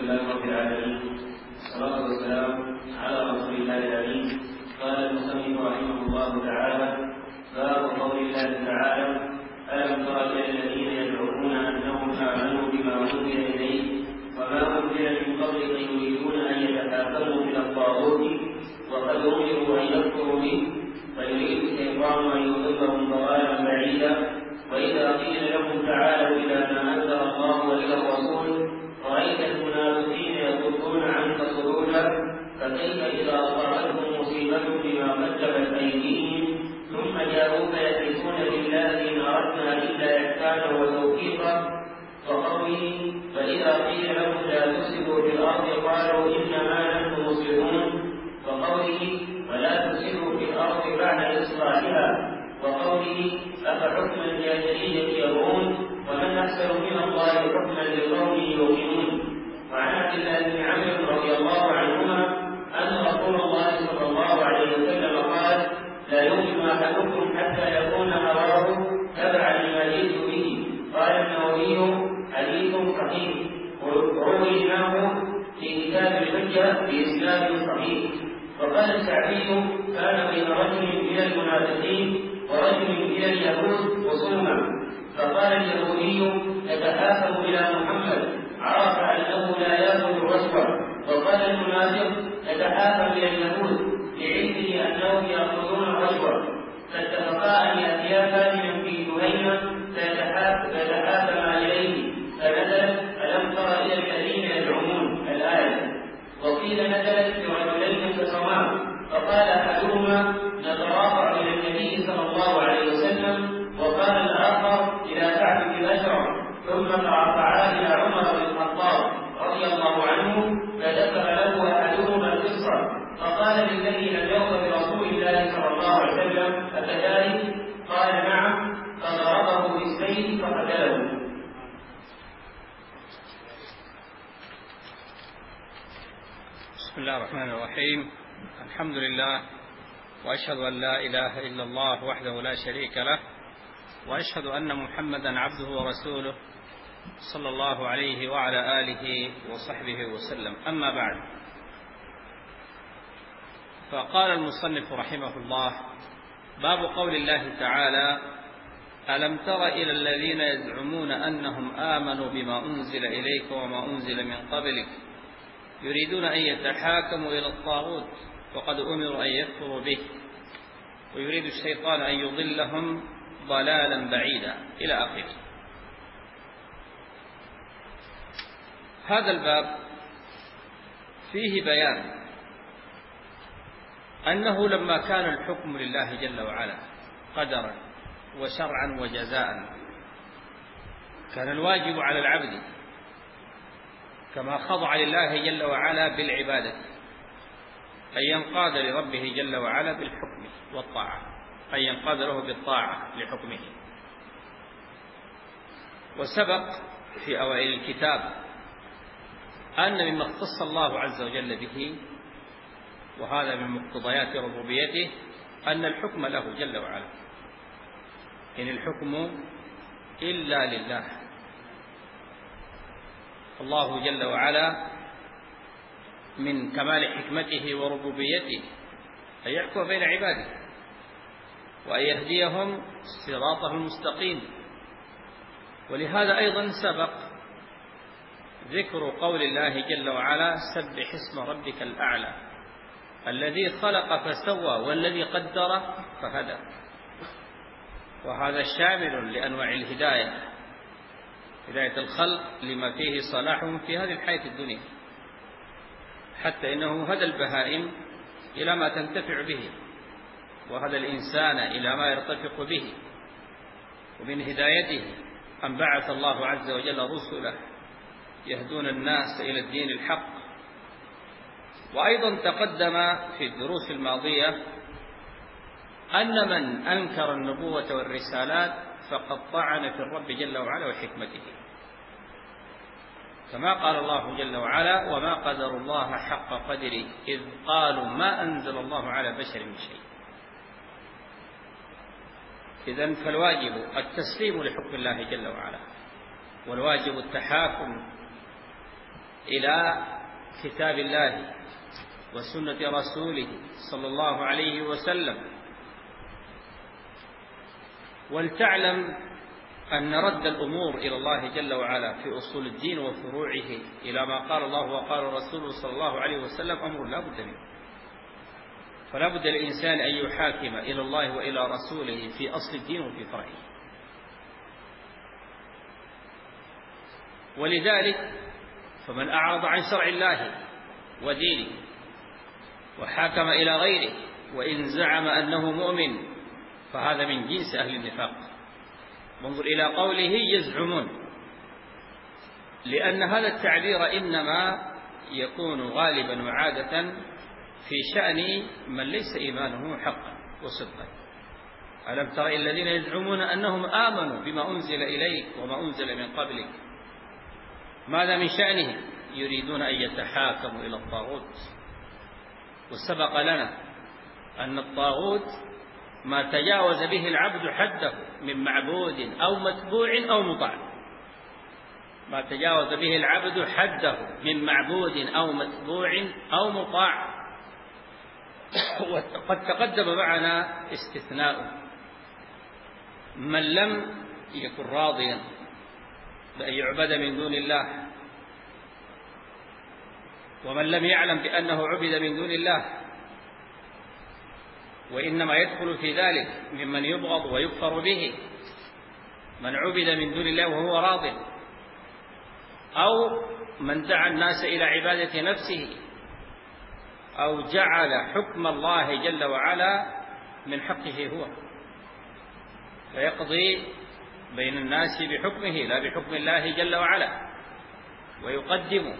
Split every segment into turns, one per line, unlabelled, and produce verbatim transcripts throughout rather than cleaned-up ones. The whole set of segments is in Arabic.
لله رب العالمين، والصلاة والسلام على رسول الله الأمين. قال المصنف رحمه الله تعالى: باب قول الله تعالى: ألم تر إلى الذين يدعون أنهم آمنوا بما أنزل إليك وما أنزل من قبلك يريدون أن يتحاكموا إلى الطاغوت وقد أمروا أن يكفروا به فيريد الشيطان أن يضلهم ضلالا بعيدا. وإذا قيل لهم تعالوا إلى ما أنزل الله وإلى الرسول رأيت المنافقين يصدون عنك صدودا. فكيف إذا أصابتهم مصيبة بما قدمت أيديهم ثم جاءوك يحلفون بالله إن أردنا إلا إحسانا وتوفيقا. وقوله: فإذا قيل لهم لا تفسدوا في الأرض قالوا إنما نحن مصلحون. وقوله: ولا تفسدوا في الأرض بعد إصلاحها. وقوله: أفحكم الجاهلية يبغون ومن أحسن من الله حكما لقوم يوقنون. وعن عبد الله بن عمرو رضي الله عنهما أن رسول الله صلى الله عليه وسلم قال: لا يؤمن أحدكم حتى يكون هواه تبعا لما جئت به. قال النووي: حديث صحيح رويناه في كتاب الحجة بإسناد صحيح. وقال الشعبي: كان بين رجل من المنافقين ورجل من اليهود خصوما، فقال اليهودي: يتحاكم إلى محمد، عرف أنه لا يأخذ الرشوة. وقال المنافق: يتحاكم إلى اليهود لعلمه أنهم يأخذون الرشوة. فاتفقا أن يأتيا كاملا في جهينة فيتحاكما إليه، فنزلت: ألم تر إلى الذين يدعمون الآية. وقيل نزلت برجلين خصمان، فقال أحدهما: نتراجع إلى النبي صلى الله عليه وسلم، وقال الآخر إلى كعب بن أشرف. ثم ترفعا إلى عمر بن الخطاب رضي الله عنه فذكر له أحدهما القصة، فقال للذي لم يرضى برسول الله صلى الله عليه وسلم: أكذلك؟ قال: نعم. فضربه بالسيف فقتله.
بسم الله الرحمن الرحيم. الحمد لله، وأشهد أن لا إله إلا الله وحده لا شريك له، وأشهد أن محمدا عبده ورسوله صلى الله عليه وعلى آله وصحبه وسلم. أما بعد، فقال المصنف رحمه الله: باب قول الله تعالى: ألم تر إلى الذين يزعمون أنهم آمنوا بما أنزل إليك وما أنزل من قبلك يريدون أن يتحاكموا إلى الطاغوت وقد أمروا أن يكفروا به ويريد الشيطان أن يضلهم ضلالا بعيدا، إلى آخره. هذا الباب فيه بيان أنه لما كان الحكم لله جل وعلا قدرا وشرعا وجزاء، كان الواجب على العبد كما خضع لله جل وعلا بالعبادة أن ينقاد لربه جل وعلا بالحكم والطاعة، أن ينقاد له بالطاعة لحكمه. وسبق في أوائل الكتاب أن مما اختص الله عز وجل به، وهذا من مقتضيات ربوبيته، أن الحكم له جل وعلا، إن الحكم إلا لله. الله جل وعلا من كمال حكمته وربوبيته أن يحكم بين عباده وأن يهديهم صراطه المستقيم. ولهذا أيضا سبق ذكر قول الله جل وعلا: سبح اسم ربك الأعلى الذي خلق فسوى والذي قدر فهدى. وهذا شامل لأنواع الهداية، هداية الخلق لما فيه صلاحهم في هذه الحياة الدنيا، حتى إنه هدى البهائم إلى ما تنتفع به، وهدى الإنسان إلى ما يرتفق به. ومن هدايته أن بعث الله عز وجل رسله يهدون الناس إلى الدين الحق. وأيضا تقدم في الدروس الماضية أن من أنكر النبوة والرسالات فقد طعن في الرب جل وعلا وحكمته، كما قال الله جل وعلا: وما قدر الله حق قدره إذ قالوا ما أنزل الله على بشر من شيء. إذن فالواجب التسليم لحكم الله جل وعلا، والواجب التحاكم إلى كتاب الله وسنة رسوله صلى الله عليه وسلم. ولتعلم أن رد الأمور إلى الله جل وعلا في أصول الدين وفروعه إلى ما قال الله وقال رسوله صلى الله عليه وسلم أمر لا بد منه، فلا بد للإنسان أن يحاكم إلى الله وإلى رسوله في أصل الدين وفي فرعه. ولذلك فمن أعرض عن شرع الله ودينه وحاكم إلى غيره وإن زعم أنه مؤمن فهذا من جنس أهل النفاق. وانظر إلى قوله يزعمون، لأن هذا التعبير إنما يكون غالبا وعادة في شأن من ليس إيمانه حقا وصدقا. ألم تر الذين يزعمون أنهم آمنوا بما أنزل إليك وما أنزل من قبلك، ماذا من شأنهم؟ يريدون أن يتحاكموا إلى الطاغوت. وسبق لنا أن الطاغوت ما تجاوز به العبد حده من معبود أو متبوع أو مطاع، ما تجاوز به العبد حده من معبود أو متبوع أو مطاع. وقد تقدم معنا استثناء: من لم يكن راضيا بأن يعبد من دون الله، ومن لم يعلم بأنه عبد من دون الله، وإنما يدخل في ذلك ممن يبغض ويكفر به من عبد من دون الله وهو راض، أو من دعا الناس إلى عبادة نفسه، أو جعل حكم الله جل وعلا من حقه هو، فيقضي بين الناس بحكمه لا بحكم الله جل وعلا، ويقدم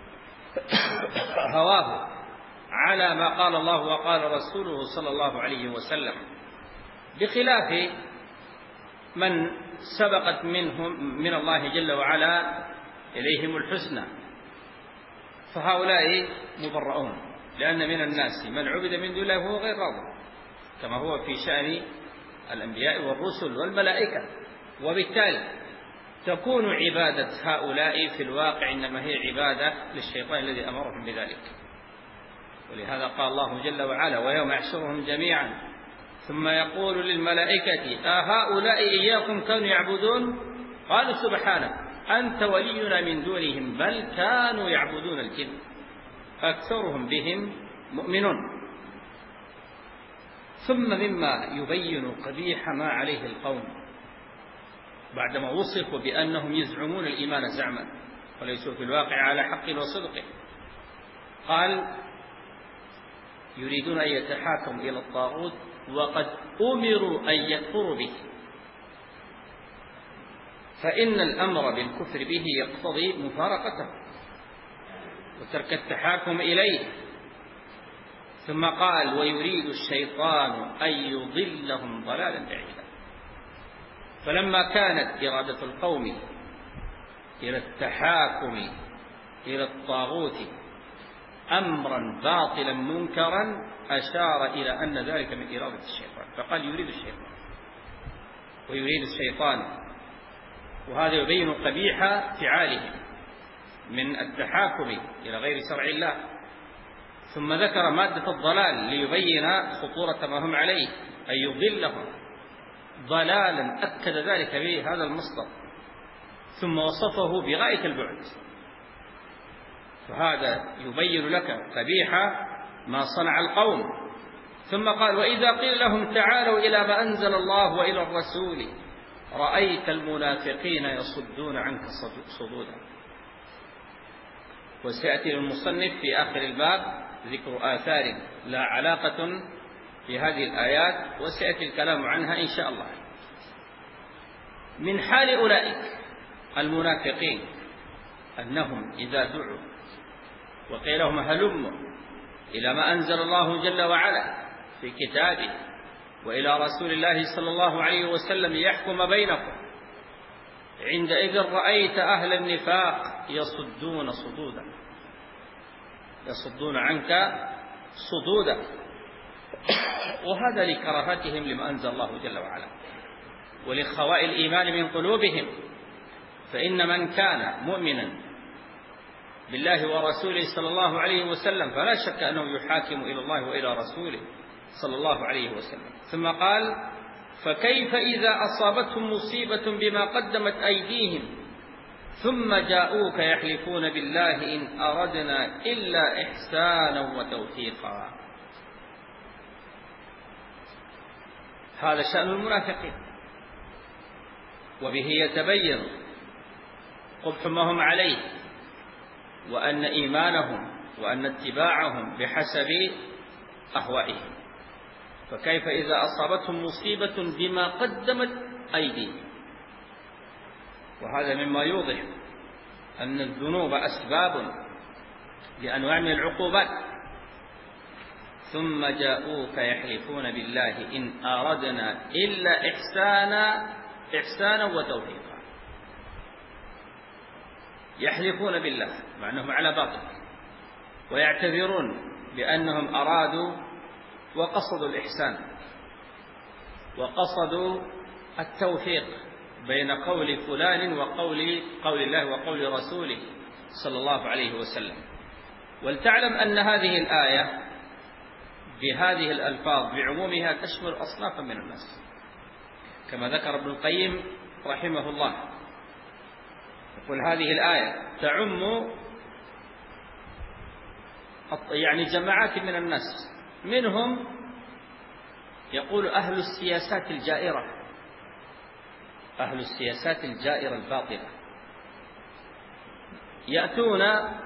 هواه على ما قال الله وقال رسوله صلى الله عليه وسلم، بخلاف من سبقت منهم من الله جل وعلا إليهم الحسنى، فهؤلاء مبرؤون، لأن من الناس من عبد من دون الله وهو غير راض، كما هو في شأن الأنبياء والرسل والملائكة. وبالتالي تكون عبادة هؤلاء في الواقع إنما هي عبادة للشيطان الذي أمرهم بذلك. ولهذا قال الله جل وعلا: ويوم يحشرهم جميعا ثم يقول للملائكة أهؤلاء إياكم كانوا يعبدون؟ قالوا سبحانك أنت ولينا من دونهم بل كانوا يعبدون الجن أكثرهم بهم مؤمنون. ثم مما يبين قبيح ما عليه القوم بعدما وصفوا بأنهم يزعمون الإيمان زعما وليسوا في الواقع على حق وصدق، قال: يريدون أن يتحاكموا إلى الطاغوت وقد أمروا أن يكفروا به، فإن الأمر بالكفر به يقتضي مفارقته وترك التحاكم إليه. ثم قال: ويريد الشيطان أن يضلهم ضلالا بعيدا. فلما كانت إرادة القوم إلى التحاكم إلى الطاغوت أمرا باطلا منكرا أشار إلى أن ذلك من إرادة الشيطان، فقال: يريد الشيطان ويريد الشيطان، وهذا يبين قبيح فعالهم من التحاكم إلى غير شرع الله. ثم ذكر مادة الضلال ليبين خطورة ما هم عليه، أن يضلهم ضلالا أكد ذلك به هذا المصدر، ثم وصفه بغاية البعد، فهذا يبين لك قبيح ما صنع القوم. ثم قال: وإذا قيل لهم تعالوا إلى ما أنزل الله وإلى الرسول رأيت المنافقين يصدون عنك صدودا. وسيأتي للمصنف في آخر الباب ذكر آثار لا علاقة في هذه الآيات، وسيأتي الكلام عنها إن شاء الله. من حال أولئك المنافقين أنهم إذا دعوا وقيل لهم هلموا إلى ما أنزل الله جل وعلا في كتابه وإلى رسول الله صلى الله عليه وسلم ليحكم بينكم، عندئذ رأيت أهل النفاق يصدون صدودا، يصدون عنك صدودا، وهذا لكراهتهم لما أنزل الله جل وعلا ولخواء الإيمان من قلوبهم. فإن من كان مؤمنا بالله ورسوله صلى الله عليه وسلم، فلا شك أنه يحاكم إلى الله وإلى رسوله صلى الله عليه وسلم. ثم قال: فكيف إذا أصابتهم مصيبة بما قدمت أيديهم ثم جاءوك يحلفون بالله إن أردنا إلا إحسانا وتوفيقا. هذا شأن المنافقين، وبه يتبين قبح ما هم عليه، وأن إيمانهم وأن اتباعهم بحسب أهوائهم. فكيف إذا أصابتهم مصيبة بما قدمت أيديهم؟ وهذا مما يوضح أن الذنوب أسباب لأنواع من العقوبات. ثم جاءوك يحلفون بالله إن أردنا إلا إحسانا إحسانا وتوفيقا. يحلفون بالله مع أنهم على باطل، ويعتذرون بأنهم أرادوا وقصدوا الإحسان وقصدوا التوفيق بين قول فلان وقول قول الله وقول رسوله صلى الله عليه وسلم. ولتعلم أن هذه الآية بهذه الألفاظ بعمومها تشمل أصنافا من الناس، كما ذكر ابن القيم رحمه الله. يقول هذه الآية تعم يعني جماعات من الناس، منهم يقول أهل السياسات الجائرة، أهل السياسات الجائرة الباطلة، يأتون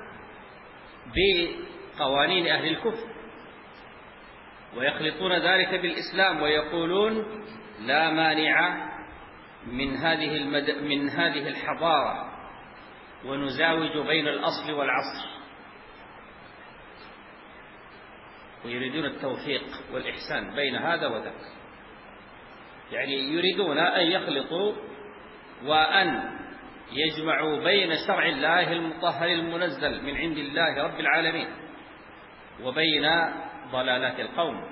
بقوانين أهل الكفر ويخلطون ذلك بالإسلام، ويقولون لا مانع من هذه المد... من هذه الحضارة، ونزاوج بين الأصل والعصر، ويريدون التوفيق والإحسان بين هذا وذاك. يعني يريدون أن يخلطوا وأن يجمعوا بين شرع الله المطهر المنزل من عند الله رب العالمين وبين ضلالات القوم.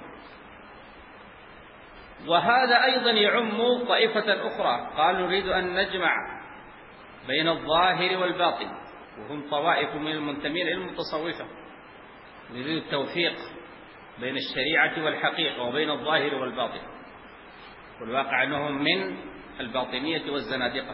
وهذا أيضا يعم طائفة أخرى، قالوا نريد أن نجمع بين الظاهر والباطن، وهم طوائف من المنتمين إلى المتصوفة، يريد التوفيق بين الشريعة والحقيقة وبين الظاهر والباطن، والواقع أنهم من الباطنية والزنادقة.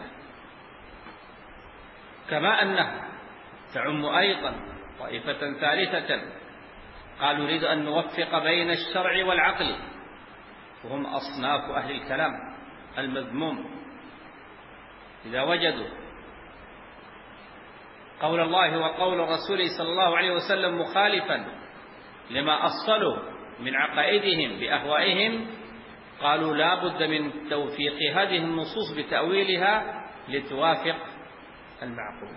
كما أنها تعم أيضا طائفة ثالثة، قالوا نريد أن نوفق بين الشرع والعقل، وهم أصناف أهل الكلام المذموم. إذا وجدوا قول الله وقول رسوله صلى الله عليه وسلم مخالفا لما أصلوا من عقائدهم بأهوائهم، قالوا لا بد من توفيق هذه النصوص بتأويلها لتوافق المعقول.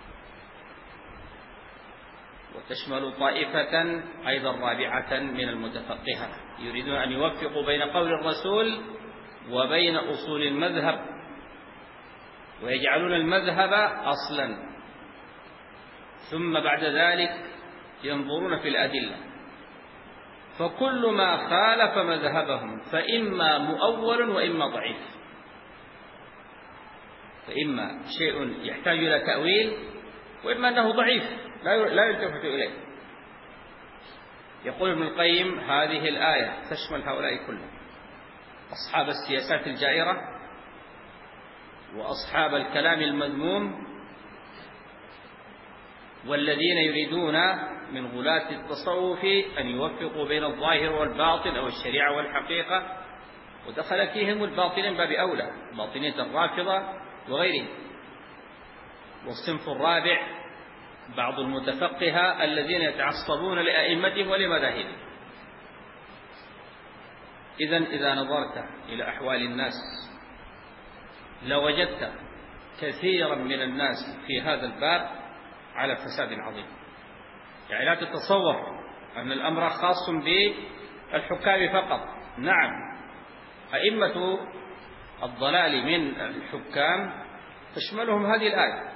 وتشمل طائفة أيضا رابعة من المتفقهة، يريدون أن يوفقوا بين قول الرسول وبين أصول المذهب، ويجعلون المذهب أصلا، ثم بعد ذلك ينظرون في الأدلة، فكل ما خالف مذهبهم فإما مؤول وإما ضعيف، فإما شيء يحتاج إلى تأويل، وإما أنه ضعيف لا يلتفت إليه. يقول ابن القيم هذه الآية تشمل هؤلاء كلهم، أصحاب السياسات الجائرة وأصحاب الكلام المذموم، والذين يريدون من غلاة التصوف أن يوفقوا بين الظاهر والباطن أو الشريعة والحقيقة، ودخل فيهم الباطنين باب أولى، باطنية الرافضة وغيرهم. والصنف الرابع بعض المتفقهة الذين يتعصبون لأئمتهم ولمذاهبهم. إذن إذا نظرت إلى أحوال الناس لوجدت كثيرا من الناس في هذا الباب على فساد عظيم. يعني لا تتصور أن الأمر خاص بالحكام فقط، نعم أئمة الضلال من الحكام تشملهم هذه الآية،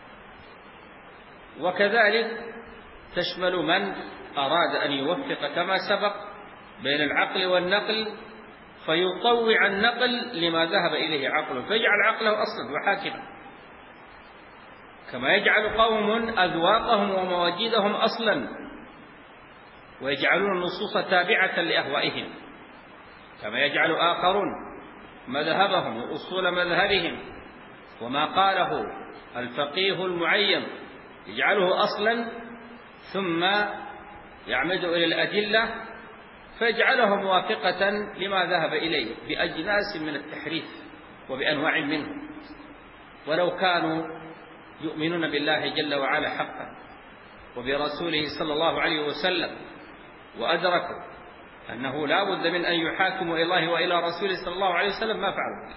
وكذلك تشمل من أراد أن يوفق كما سبق بين العقل والنقل، فيطوع النقل لما ذهب إليه عقله، فيجعل عقله أصلا وحاكما، كما يجعل قوم أذواقهم ومواجيدهم أصلا ويجعلون النصوص تابعة لأهوائهم، كما يجعل آخرون مذهبهم وأصول مذهبهم وما قاله الفقيه المعين يجعله أصلا ثم يعمد إلى الأدلة فيجعله موافقة لما ذهب إليه بأجناس من التحريف وبأنواع منه، ولو كانوا يؤمنون بالله جل وعلا حقا وبرسوله صلى الله عليه وسلم وأدركوا أنه لا بد من أن يحاكموا إلى الله وإلى رسوله صلى الله عليه وسلم ما فعلوا.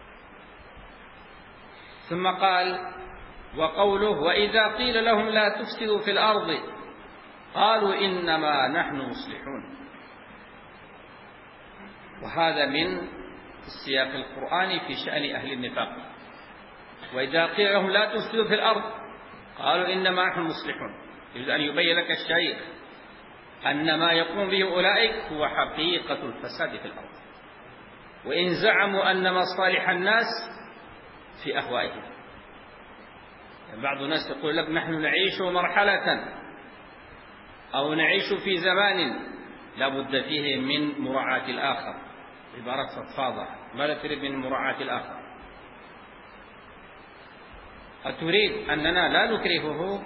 ثم قال: وقوله: وإذا قيل لهم لا تفسدوا في الأرض قالوا إنما نحن مصلحون. وهذا من السياق القرآني في شأن أهل النفاق. وإذا قيل لهم لا تفسدوا في الأرض قالوا إنما نحن مصلحون. يريد أن يبين لك الشيخ أن ما يقوم به أولئك هو حقيقة الفساد في الأرض، وإن زعموا أن مصالح الناس في أهوائهم. يعني بعض الناس يقول لك نحن نعيش مرحلة أو نعيش في زمان لا بد فيه من مراعاة الآخر، عبارة فضفاضة. ماذا تريد من مراعاة الآخر؟ أتريد أننا لا نكرهه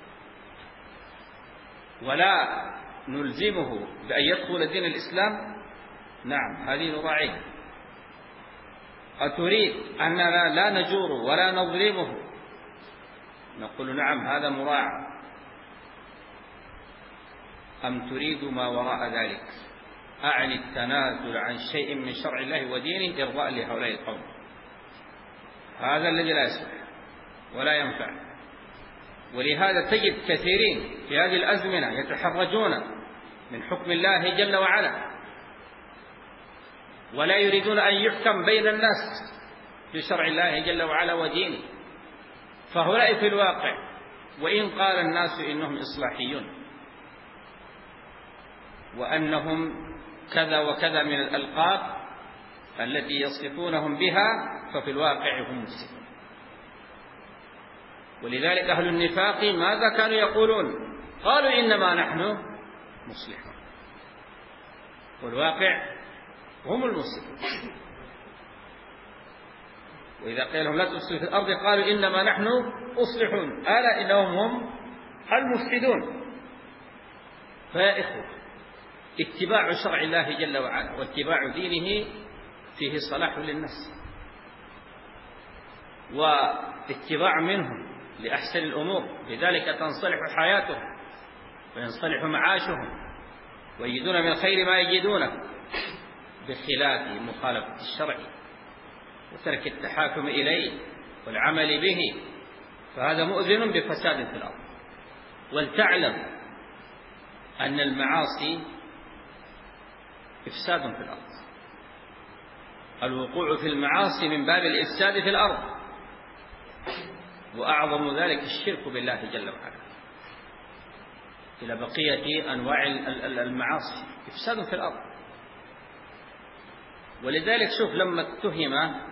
ولا نلزمه بأن يدخل دين الإسلام؟ نعم، هذه نراعيه. أتريد أننا لا نجور ولا نظلمه؟ نقول نعم، هذا مراعى. أم تريد ما وراء ذلك، أعني التنازل عن شيء من شرع الله ودينه إرضاء لهؤلاء القوم؟ هذا الذي لا يصلح ولا ينفع. ولهذا تجد كثيرين في هذه الأزمنة يتحرجون من حكم الله جل وعلا ولا يريدون أن يحكم بين الناس في شرع الله جل وعلا ودينه. فهؤلاء في الواقع وإن قال الناس إنهم إصلاحيون وأنهم كذا وكذا من الألقاب التي يصفونهم بها، ففي الواقع هم مفسدون. ولذلك أهل النفاق ماذا كانوا يقولون؟ قالوا إنما نحن مصلحون، والواقع هم المفسدون. وإذا قيل لهم لا تفسدوا في الأرض قالوا إنما نحن مصلحون، ألا إنهم هم المفسدون. فيا إخوة، اتباع شرع الله جل وعلا واتباع دينه فيه صلاح للناس، واتباع منهم لأحسن الأمور، لذلك تنصلح حياتهم وينصلح معاشهم ويجدون من خير ما يجدونه، بخلاف مخالفة الشرع وترك التحاكم إليه والعمل به، فهذا مؤذن بفساد في الأرض. ولتعلم أن المعاصي إفساد في الأرض، الوقوع في المعاصي من باب الإفساد في الأرض، وأعظم ذلك الشرك بالله جل وعلا، إلى بقية أنواع المعاصي إفساد في الأرض. ولذلك شوف لما اتهم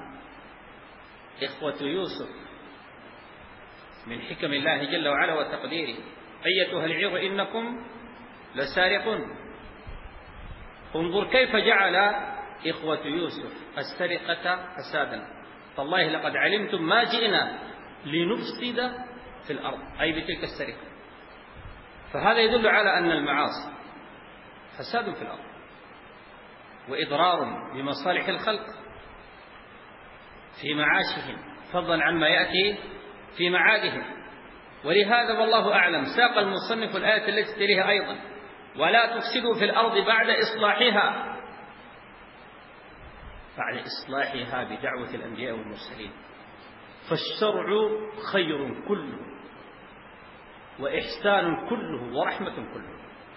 إخوة يوسف من حكم الله جل وعلا وتقديره: أيتها العير إنكم لسارقون. انظر كيف جعل إخوة يوسف السرقة فسادا. فالله لقد علمتم ما جئنا لنفسد في الأرض، أي بتلك السرقة. فهذا يدل على أن المعاصي فساد في الأرض وإضرار بمصالح الخلق في معاشهم، فضلا عن ما يأتي في معادهم. ولهذا والله أعلم ساق المصنف الآية التي تليها أيضا: ولا تفسدوا في الأرض بعد إصلاحها، بعد إصلاحها بدعوة الأنبياء والمرسلين. فالشرع خير كله وإحسان كله ورحمة كله،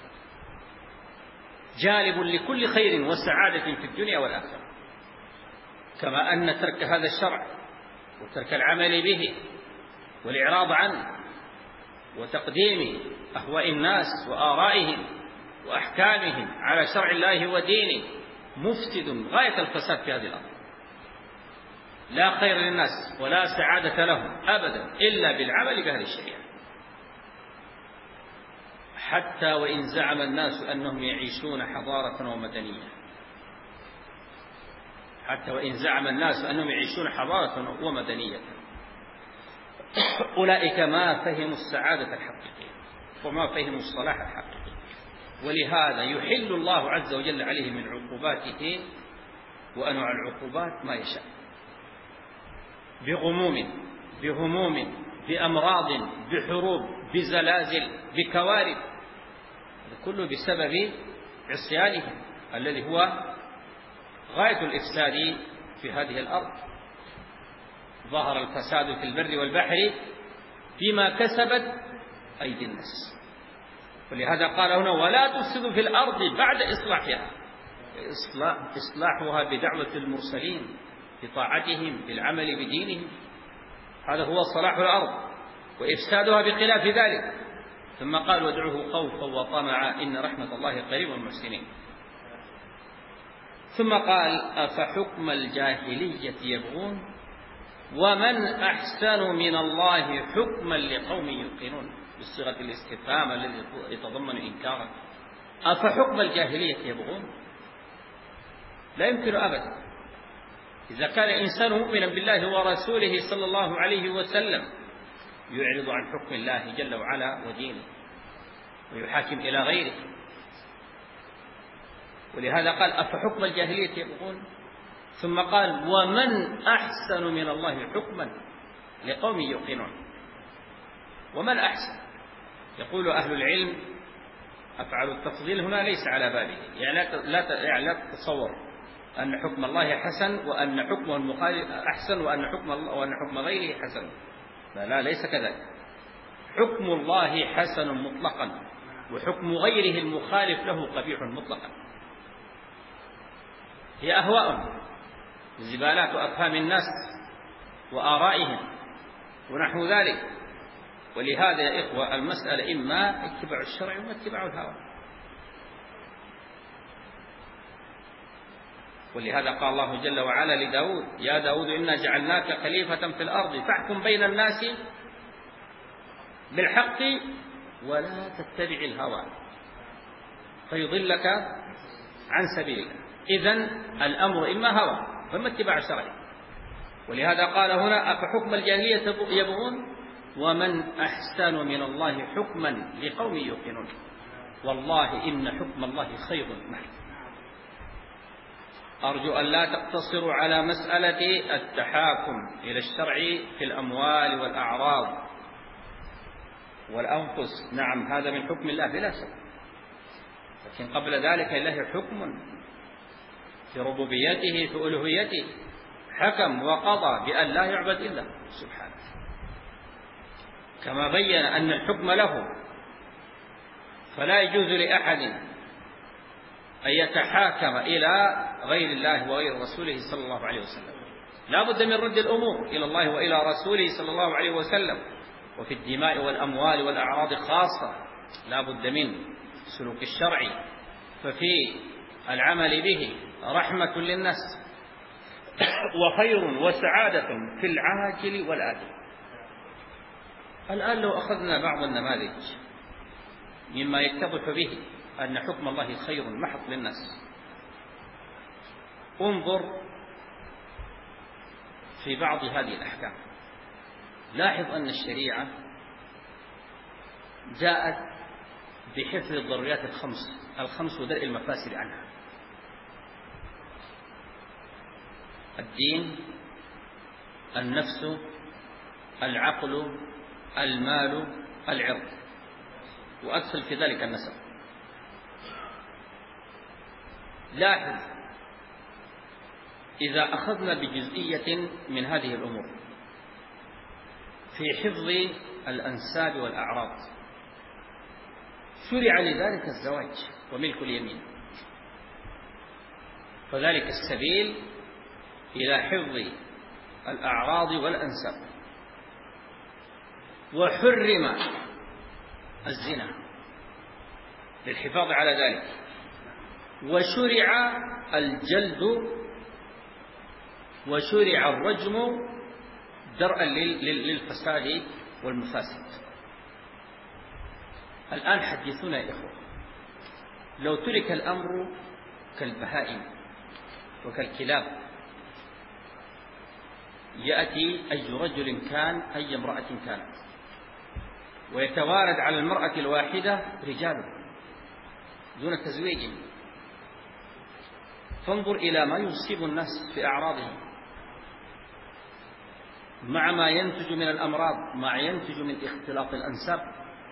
جالب لكل خير وسعادة في الدنيا والآخرة. كما أن ترك هذا الشرع وترك العمل به والإعراض عنه وتقديم أهواء الناس وآرائهم وأحكامهم على شرع الله ودينه مفسد غاية الفساد في هذه الأرض. لا خير للناس ولا سعادة لهم أبدا إلا بالعمل بهذه الشريعة. حتى وإن زعم الناس أنهم يعيشون حضارة ومدنية، حتى وإن زعم الناس أنهم يعيشون حضارة ومدنية، أولئك ما فهموا السعادة الحقيقية وما فهموا الصلاح الحقيقي. ولهذا يحل الله عز وجل عليه من عقوباته وأنواع العقوبات ما يشاء، بغموم، بهموم، بأمراض، بحروب، بزلازل، بكوارث، كله بسبب عصيانهم الذي هو غاية الإفساد في هذه الأرض. ظهر الفساد في البر والبحر بما كسبت أيدي الناس. ولهذا قال هنا ولا تفسدوا في الأرض بعد إصلاحها، إصلاحها بدعوة المرسلين، بطاعتهم، بالعمل بدينهم، هذا هو صلاح الأرض، وإفسادها بخلاف ذلك. ثم قال وادعوه خوفا وطمعا إن رحمة الله قريب من المحسنين. ثم قال أفحكم الجاهلية يبغون ومن أحسن من الله حكما لقوم يوقنون، بصيغة الاستفهام الذي يتضمن إنكارا. أفحكم الجاهلية يبغون، لا يمكن أبدا. إذا كان إنسان مؤمنا بالله ورسوله صلى الله عليه وسلم يعرض عن حكم الله جل وعلا ودينه ويحاكم إلى غيره. ولهذا قال أفحكم الجاهلية يبغون، ثم قال ومن أحسن من الله حكما لقوم يوقنون. ومن أحسن، يقول أهل العلم أفعل التفضيل هنا ليس على باله، يعني لا يعني لا تتصور أن حكم الله حسن وأن حكمه المخالف أحسن وأن حكم الله وأن حكم غيره حسن، لا لا ليس كذلك. حكم الله حسن مطلقا وحكم غيره المخالف له قبيح مطلقا. هي أهواء، زبالات أفهام الناس وآرائهم ونحو ذلك. ولهذا يا إخوة المسألة إما اتباع الشرع وما اتباع الهوى. ولهذا قال الله جل وعلا لداود يا داود إنا جعلناك خليفة في الأرض فاحكم بين الناس بالحق ولا تتبع الهوى فيضلك عن سبيل الله. إذن الأمر إما هوى فما اتباع الشرع. ولهذا قال هنا أفحكم الجاهلية يبغون ومن أحسن من الله حكما لقوم يوقنون والله إن حكم الله خير محكم. أرجو أن لا تقتصروا على مسألة التحاكم إلى الشرع في الأموال والأعراض والأنفس. نعم هذا من حكم الله بلا شك، لكن قبل ذلك الله حكم في ربوبيته في ألوهيته، حكم وقضى بأن لا يعبد إلا سبحانه، كما بين أن الحكم له، فلا يجوز لأحد أن يتحاكم إلى غير الله وغير رسوله صلى الله عليه وسلم. لا بد من رد الأمور إلى الله وإلى رسوله صلى الله عليه وسلم. وفي الدماء والأموال والأعراض خاصة لا بد من سلوك الشرع، ففي العمل به رحمة للناس وخير وسعادة في العاجل والآجل. الآن لو أخذنا بعض النماذج مما يتضح به أن حكم الله خير محض للناس. انظر في بعض هذه الأحكام، لاحظ أن الشريعة جاءت بحفظ الضروريات الخمس الخمس ودرء المفاسد عنها: الدين، النفس، العقل، المال، العرض، وأدخل في ذلك النسب. لاحظ إذا أخذنا بجزئية من هذه الأمور في حفظ الأنساب والأعراض، شرع لذلك الزواج وملك اليمين، فذلك السبيل إلى حفظ الأعراض والأنساب. وحرم الزنا للحفاظ على ذلك، وشرع الجلد وشرع الرجم درءا للفساد والمفاسد. الآن حدثونا يا إخوة، لو ترك الأمر كالبهائم وكالكلاب، يأتي أي رجل كان أي امرأة كانت ويتوارد على المرأة الواحدة رجال دون تزويج، فانظر إلى ما يصيب الناس في أعراضهم، مع ما ينتج من الأمراض، مع ينتج من اختلاط الأنساب.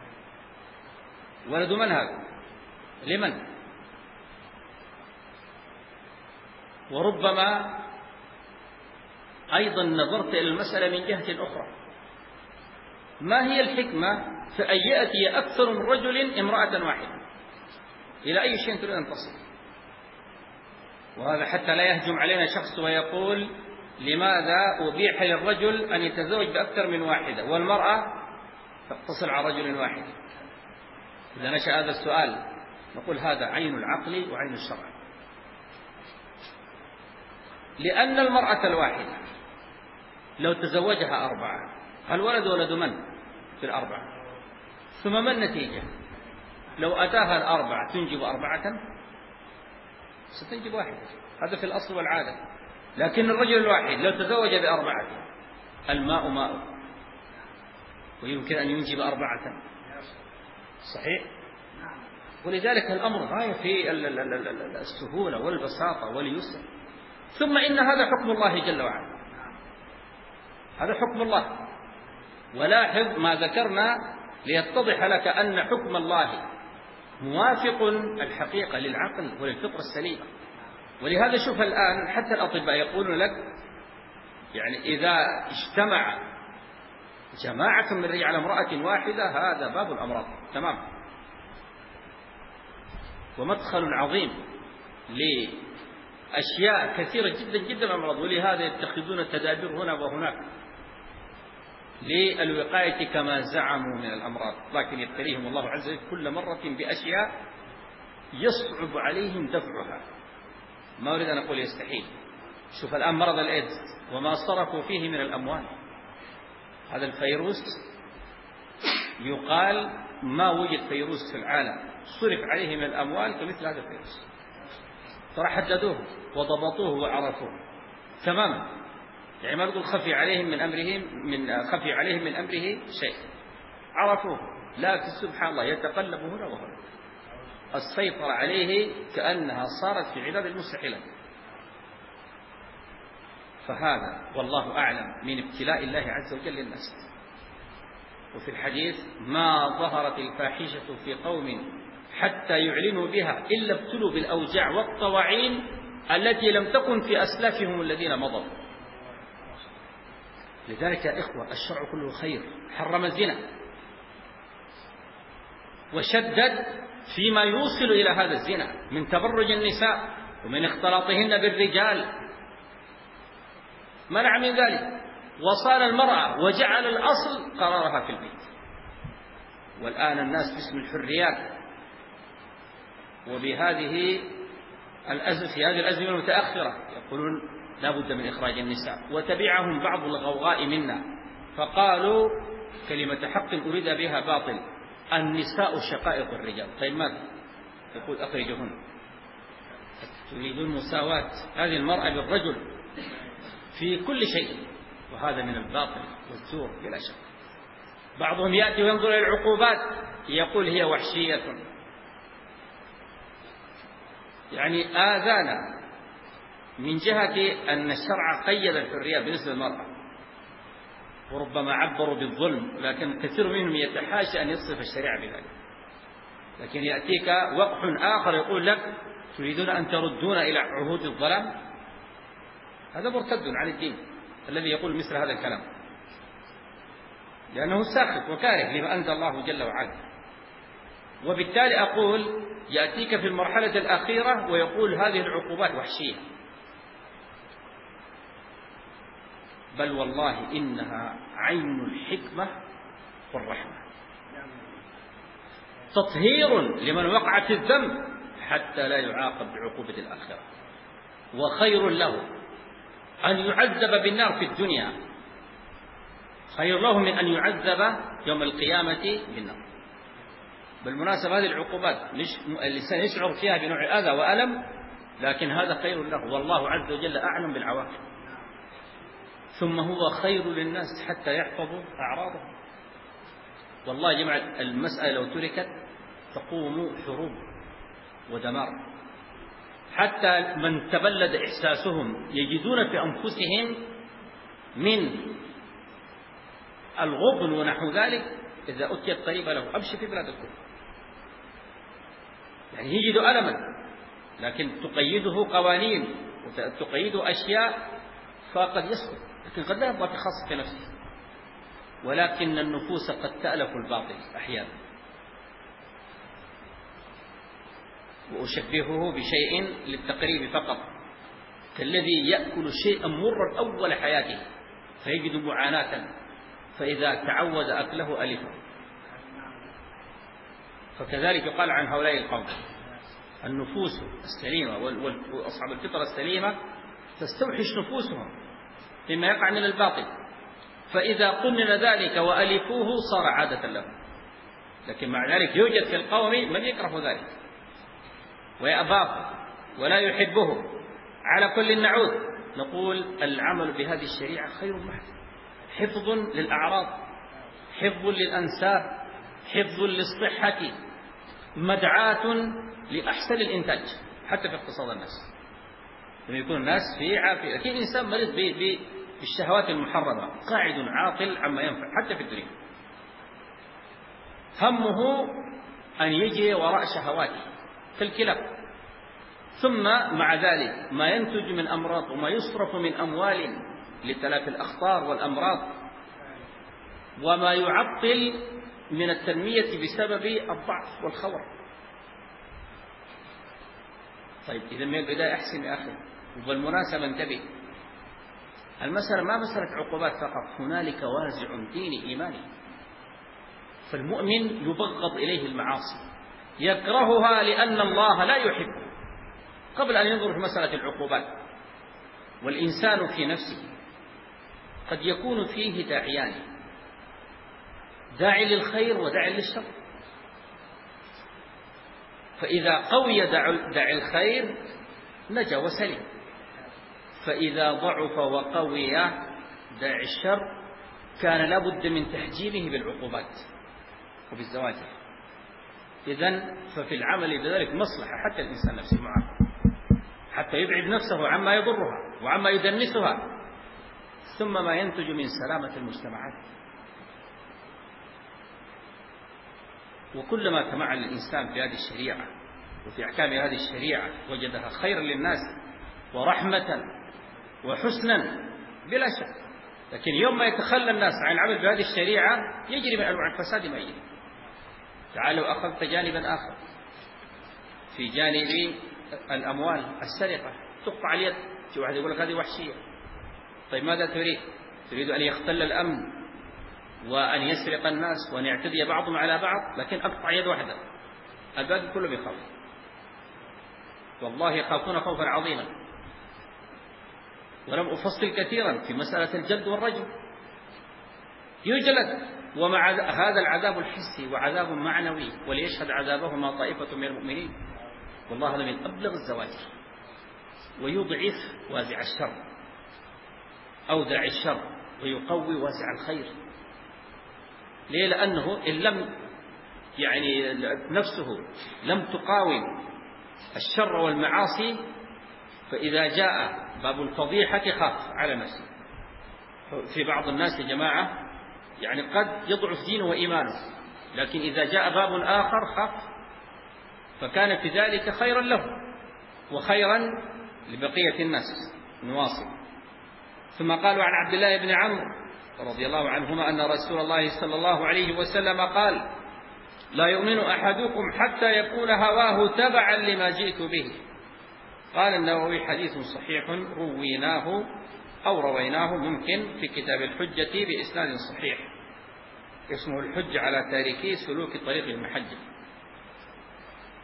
ولد من هذا؟ لمن؟ وربما أيضا نظرت إلى المسألة من جهة أخرى، ما هي الحكمة في أن يأتي أكثر من رجل امرأة واحدة؟ إلى أي شيء تريد أن تصل؟ وهذا حتى لا يهجم علينا شخص ويقول لماذا أبيح للرجل أن يتزوج بأكثر من واحدة والمرأة تقتصر على رجل واحد. إذا نشأ هذا السؤال نقول هذا عين العقل وعين الشرع، لأن المرأة الواحدة لو تزوجها أربعة، الولد ولد من في الأربعة؟ ثم ما النتيجة؟ لو أتاها الأربعة تنجب أربعة ستنجب واحدة، هذا في الأصل والعادة. لكن الرجل الواحد لو تزوج بأربعة، الماء ماء ويمكن أن ينجب أربعة، صحيح؟ ولذلك الأمر غاية في السهولة والبساطة واليسر. ثم إن هذا حكم الله جل وعلا، هذا حكم الله. ولاحظ ما ذكرنا ليتضح لك أن حكم الله موافق الحقيقة للعقل وللفطرة السليمة. ولهذا شوف الآن حتى الأطباء يقولون لك يعني إذا اجتمع جماعة من الرجال على امرأة واحدة هذا باب الأمراض تمام، ومدخل عظيم لأشياء كثيرة جدا جدا من الأمراض. ولهذا يتخذون التدابير هنا وهناك للوقاية كما زعموا من الأمراض، لكن يبتليهم الله عز وجل كل مرة بأشياء يصعب عليهم دفعها. ما أريد أن أقول يستحيل. شوف الآن مرض الإيدز وما صرفوا فيه من الأموال، هذا الفيروس يقال ما وجد فيروس في العالم صرف عليه من الأموال كمثل هذا الفيروس، ترى حددوه وضبطوه وعرفوه تماما. يعني ما نقول خفي عليهم من أمرهم من خفي عليهم من أمره شيء، عرفوه. لكن سبحان الله يتقلب هنا وهنا، السيطرة عليه كأنها صارت في عداد المستحيلات. فهذا والله أعلم من ابتلاء الله عز وجل للناس. وفي الحديث ما ظهرت الفاحشة في قوم حتى يعلنوا بها إلا ابتلوا بالأوجاع والطواعين التي لم تكن في أسلافهم الذين مضوا. لذلك يا إخوة الشرع كله خير، حرم الزنا وشدد فيما يوصل إلى هذا الزنا من تبرج النساء ومن اختلاطهن بالرجال، منع من ذلك وصال المرأة وجعل الأصل قرارها في البيت. والآن الناس باسم الحريات وبهذه الأزمة في هذه الأزمة المتأخرة يقولون لا بد من إخراج النساء، وتبعهم بعض الغوغاء منا فقالوا كلمة حق أريد بها باطل، النساء شقائق الرجال. طيب ماذا؟ يقول أخرجهن. تريدون مساواة هذه المرأة بالرجل في كل شيء، وهذا من الباطل والزور بلا شك. بعضهم يأتي وينظر إلى العقوبات يقول هي وحشية، يعني آذانا من جهة أن الشرع قيد الحرية بالنسبة للمرأة، وربما عبروا بالظلم، لكن كثير منهم يتحاشى أن يصف الشريعة بذلك. لكن يأتيك وقح آخر يقول لك تريدون أن تردون إلى عهود الظلام، هذا مرتد عن الدين الذي يقول مثل هذا الكلام، لأنه ساخط وكاره لما أنزل الله جل وعلا. وبالتالي أقول يأتيك في المرحلة الأخيرة ويقول هذه العقوبات وحشية، بل والله إنها عين الحكمة والرحمة، تطهير لمن وقع في الذنب حتى لا يعاقب بعقوبة الآخرة، وخير له أن يعذب بالنار في الدنيا خير له من أن يعذب يوم القيامة بالنار. بالمناسبة هذه العقوبات الإنسان يشعر فيها بنوع أذى وألم، لكن هذا خير له، والله عز وجل أعلم بالعواقب. ثم هو خير للناس حتى يحفظوا أعراضهم. والله يا جماعة المسألة لو تركت تقوم حروب ودمار، حتى من تبلد إحساسهم يجدون في أنفسهم من الغبن ونحو ذلك إذا أتيت قريبة له. أمشي في بلاد الكفر يعني يجد ألما، لكن تقيده قوانين وتقيده أشياء فقد يسقط، لكن قد لا يبقى في خاص في نفسه. ولكن النفوس قد تألف الباطل أحيانا. وأشبهه بشيء للتقريب فقط، كالذي يأكل شيئا مرا أول حياته فيجد معاناة، فإذا تعود أكله ألفه. فكذلك يقال عن هؤلاء القوم النفوس السليمة وأصحاب الفطرة السليمة تستوحش نفوسهم فيما يقع من الباطل، فإذا قنن ذلك وألفوه صار عادة له. لكن مع ذلك يوجد في القوم من يكره ذلك ويأباه ولا يحبه. على كل نعود نقول العمل بهذه الشريعة خير محض، حفظ للأعراض، حفظ للأنساب، حفظ للصحة، مدعاة لأحسن الإنتاج حتى في اقتصاد الناس. لما يكون الناس في عافية، لكن إنسان مريض بالشهوات المحرمة قاعد عاطل عما ينفع حتى في الدنيا، همه أن يجي وراء شهواته كالكلاب. ثم مع ذلك ما ينتج من أمراض وما يصرف من أموال لتلافي الأخطار والأمراض، وما يعطل من التنمية بسبب الضعف والخور. طيب إذا من البداية أحسن يا أخي. وبالمناسبة انتبه، المسألة ما مسألة عقوبات فقط، هنالك وازع ديني إيماني. فالمؤمن يبغض إليه المعاصي، يكرهها لأن الله لا يحبه قبل أن ينظر في مسألة العقوبات. والإنسان في نفسه قد يكون فيه داعيان، داعي للخير وداعي للشر. فإذا قوي داعي الخير نجا وسلم، فإذا ضعف وقوي داعي الشر كان لابد من تحجيمه بالعقوبات وبالزواجر. إذن ففي العمل بذلك مصلحة حتى الإنسان نفسه معه، حتى يبعد نفسه عما يضرها وعما يدنسها، ثم ما ينتج من سلامة المجتمعات. وكلما تمعن الإنسان في هذه الشريعة وفي أحكام هذه الشريعة وجدها خيرا للناس ورحمة وحسنا بلا شك. لكن يوم ما يتخلى الناس عن العمل بهذه الشريعة يجري من أنواع الفساد ما يجري. تعالوا أخذت جانبا آخر في جانب الأموال، السرقة، تقطع اليد. في واحد يقول لك هذه وحشية. طيب ماذا تريد؟ تريد أن يختل الأمن وأن يسرق الناس وأن يعتدي بعضهم على بعض، لكن أقطع يد واحدة الباقي كله بيخاف. والله يخافون خوفا عظيما. ولم أفصل كثيرا في مسألة الجلد والرجم، يجلد، ومع هذا العذاب الحسي وعذاب معنوي، وليشهد عذابهما طائفة من المؤمنين. والله هذا من أبلغ الزواجر، ويضعف وازع الشر أو داعي الشر ويقوي وازع الخير. ليه؟ لأنه إن لم يعني نفسه لم تقاوم الشر والمعاصي، فإذا جاء باب الفضيحة خاف على نفسه. في بعض الناس يا جماعة يعني قد يضعف دينه وإيمانه، لكن إذا جاء باب آخر خاف، فكان في ذلك خيرا له وخيرا لبقية الناس. نواصل. ثم قالوا عن عبد الله بن عمرو رضي الله عنهما أن رسول الله صلى الله عليه وسلم قال: لا يؤمن أحدكم حتى يكون هواه تبعا لما جئت به. قال النووي: حديث صحيح رويناه أو رويناه ممكن في كتاب الحجة بإسناد صحيح، اسمه الحج على تاركي سلوك طريق المحجة.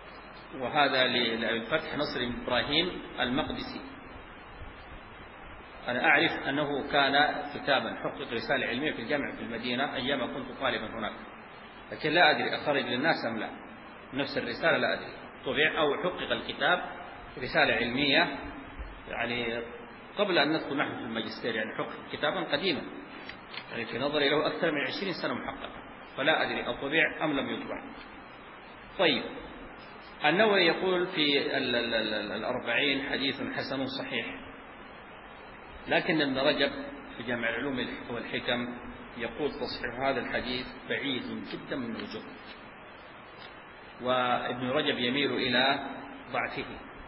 وهذا للفتح نصر إبراهيم المقدسي. أنا أعرف أنه كان كتابا حقق رسالة علمية في الجامعة في المدينة أيام كنت طالبا هناك، لكن لا أدري أخرج للناس أم لا. نفس الرسالة لا أدري طبع أو حقق الكتاب رسالة علمية يعني قبل أن ندخل نحن في الماجستير، يعني حقق كتابا قديما يعني في نظري له أكثر من عشرين سنة محقق، فلا أدري أطبع أم لم يطبع. طيب، النووي يقول في الأربعين حديث حسن صحيح، لكن ابن رجب في جامع العلوم والحكم يقول تصحيح هذا الحديث بعيد جدا من الوجوه، وابن رجب يميل إلى ضعفه،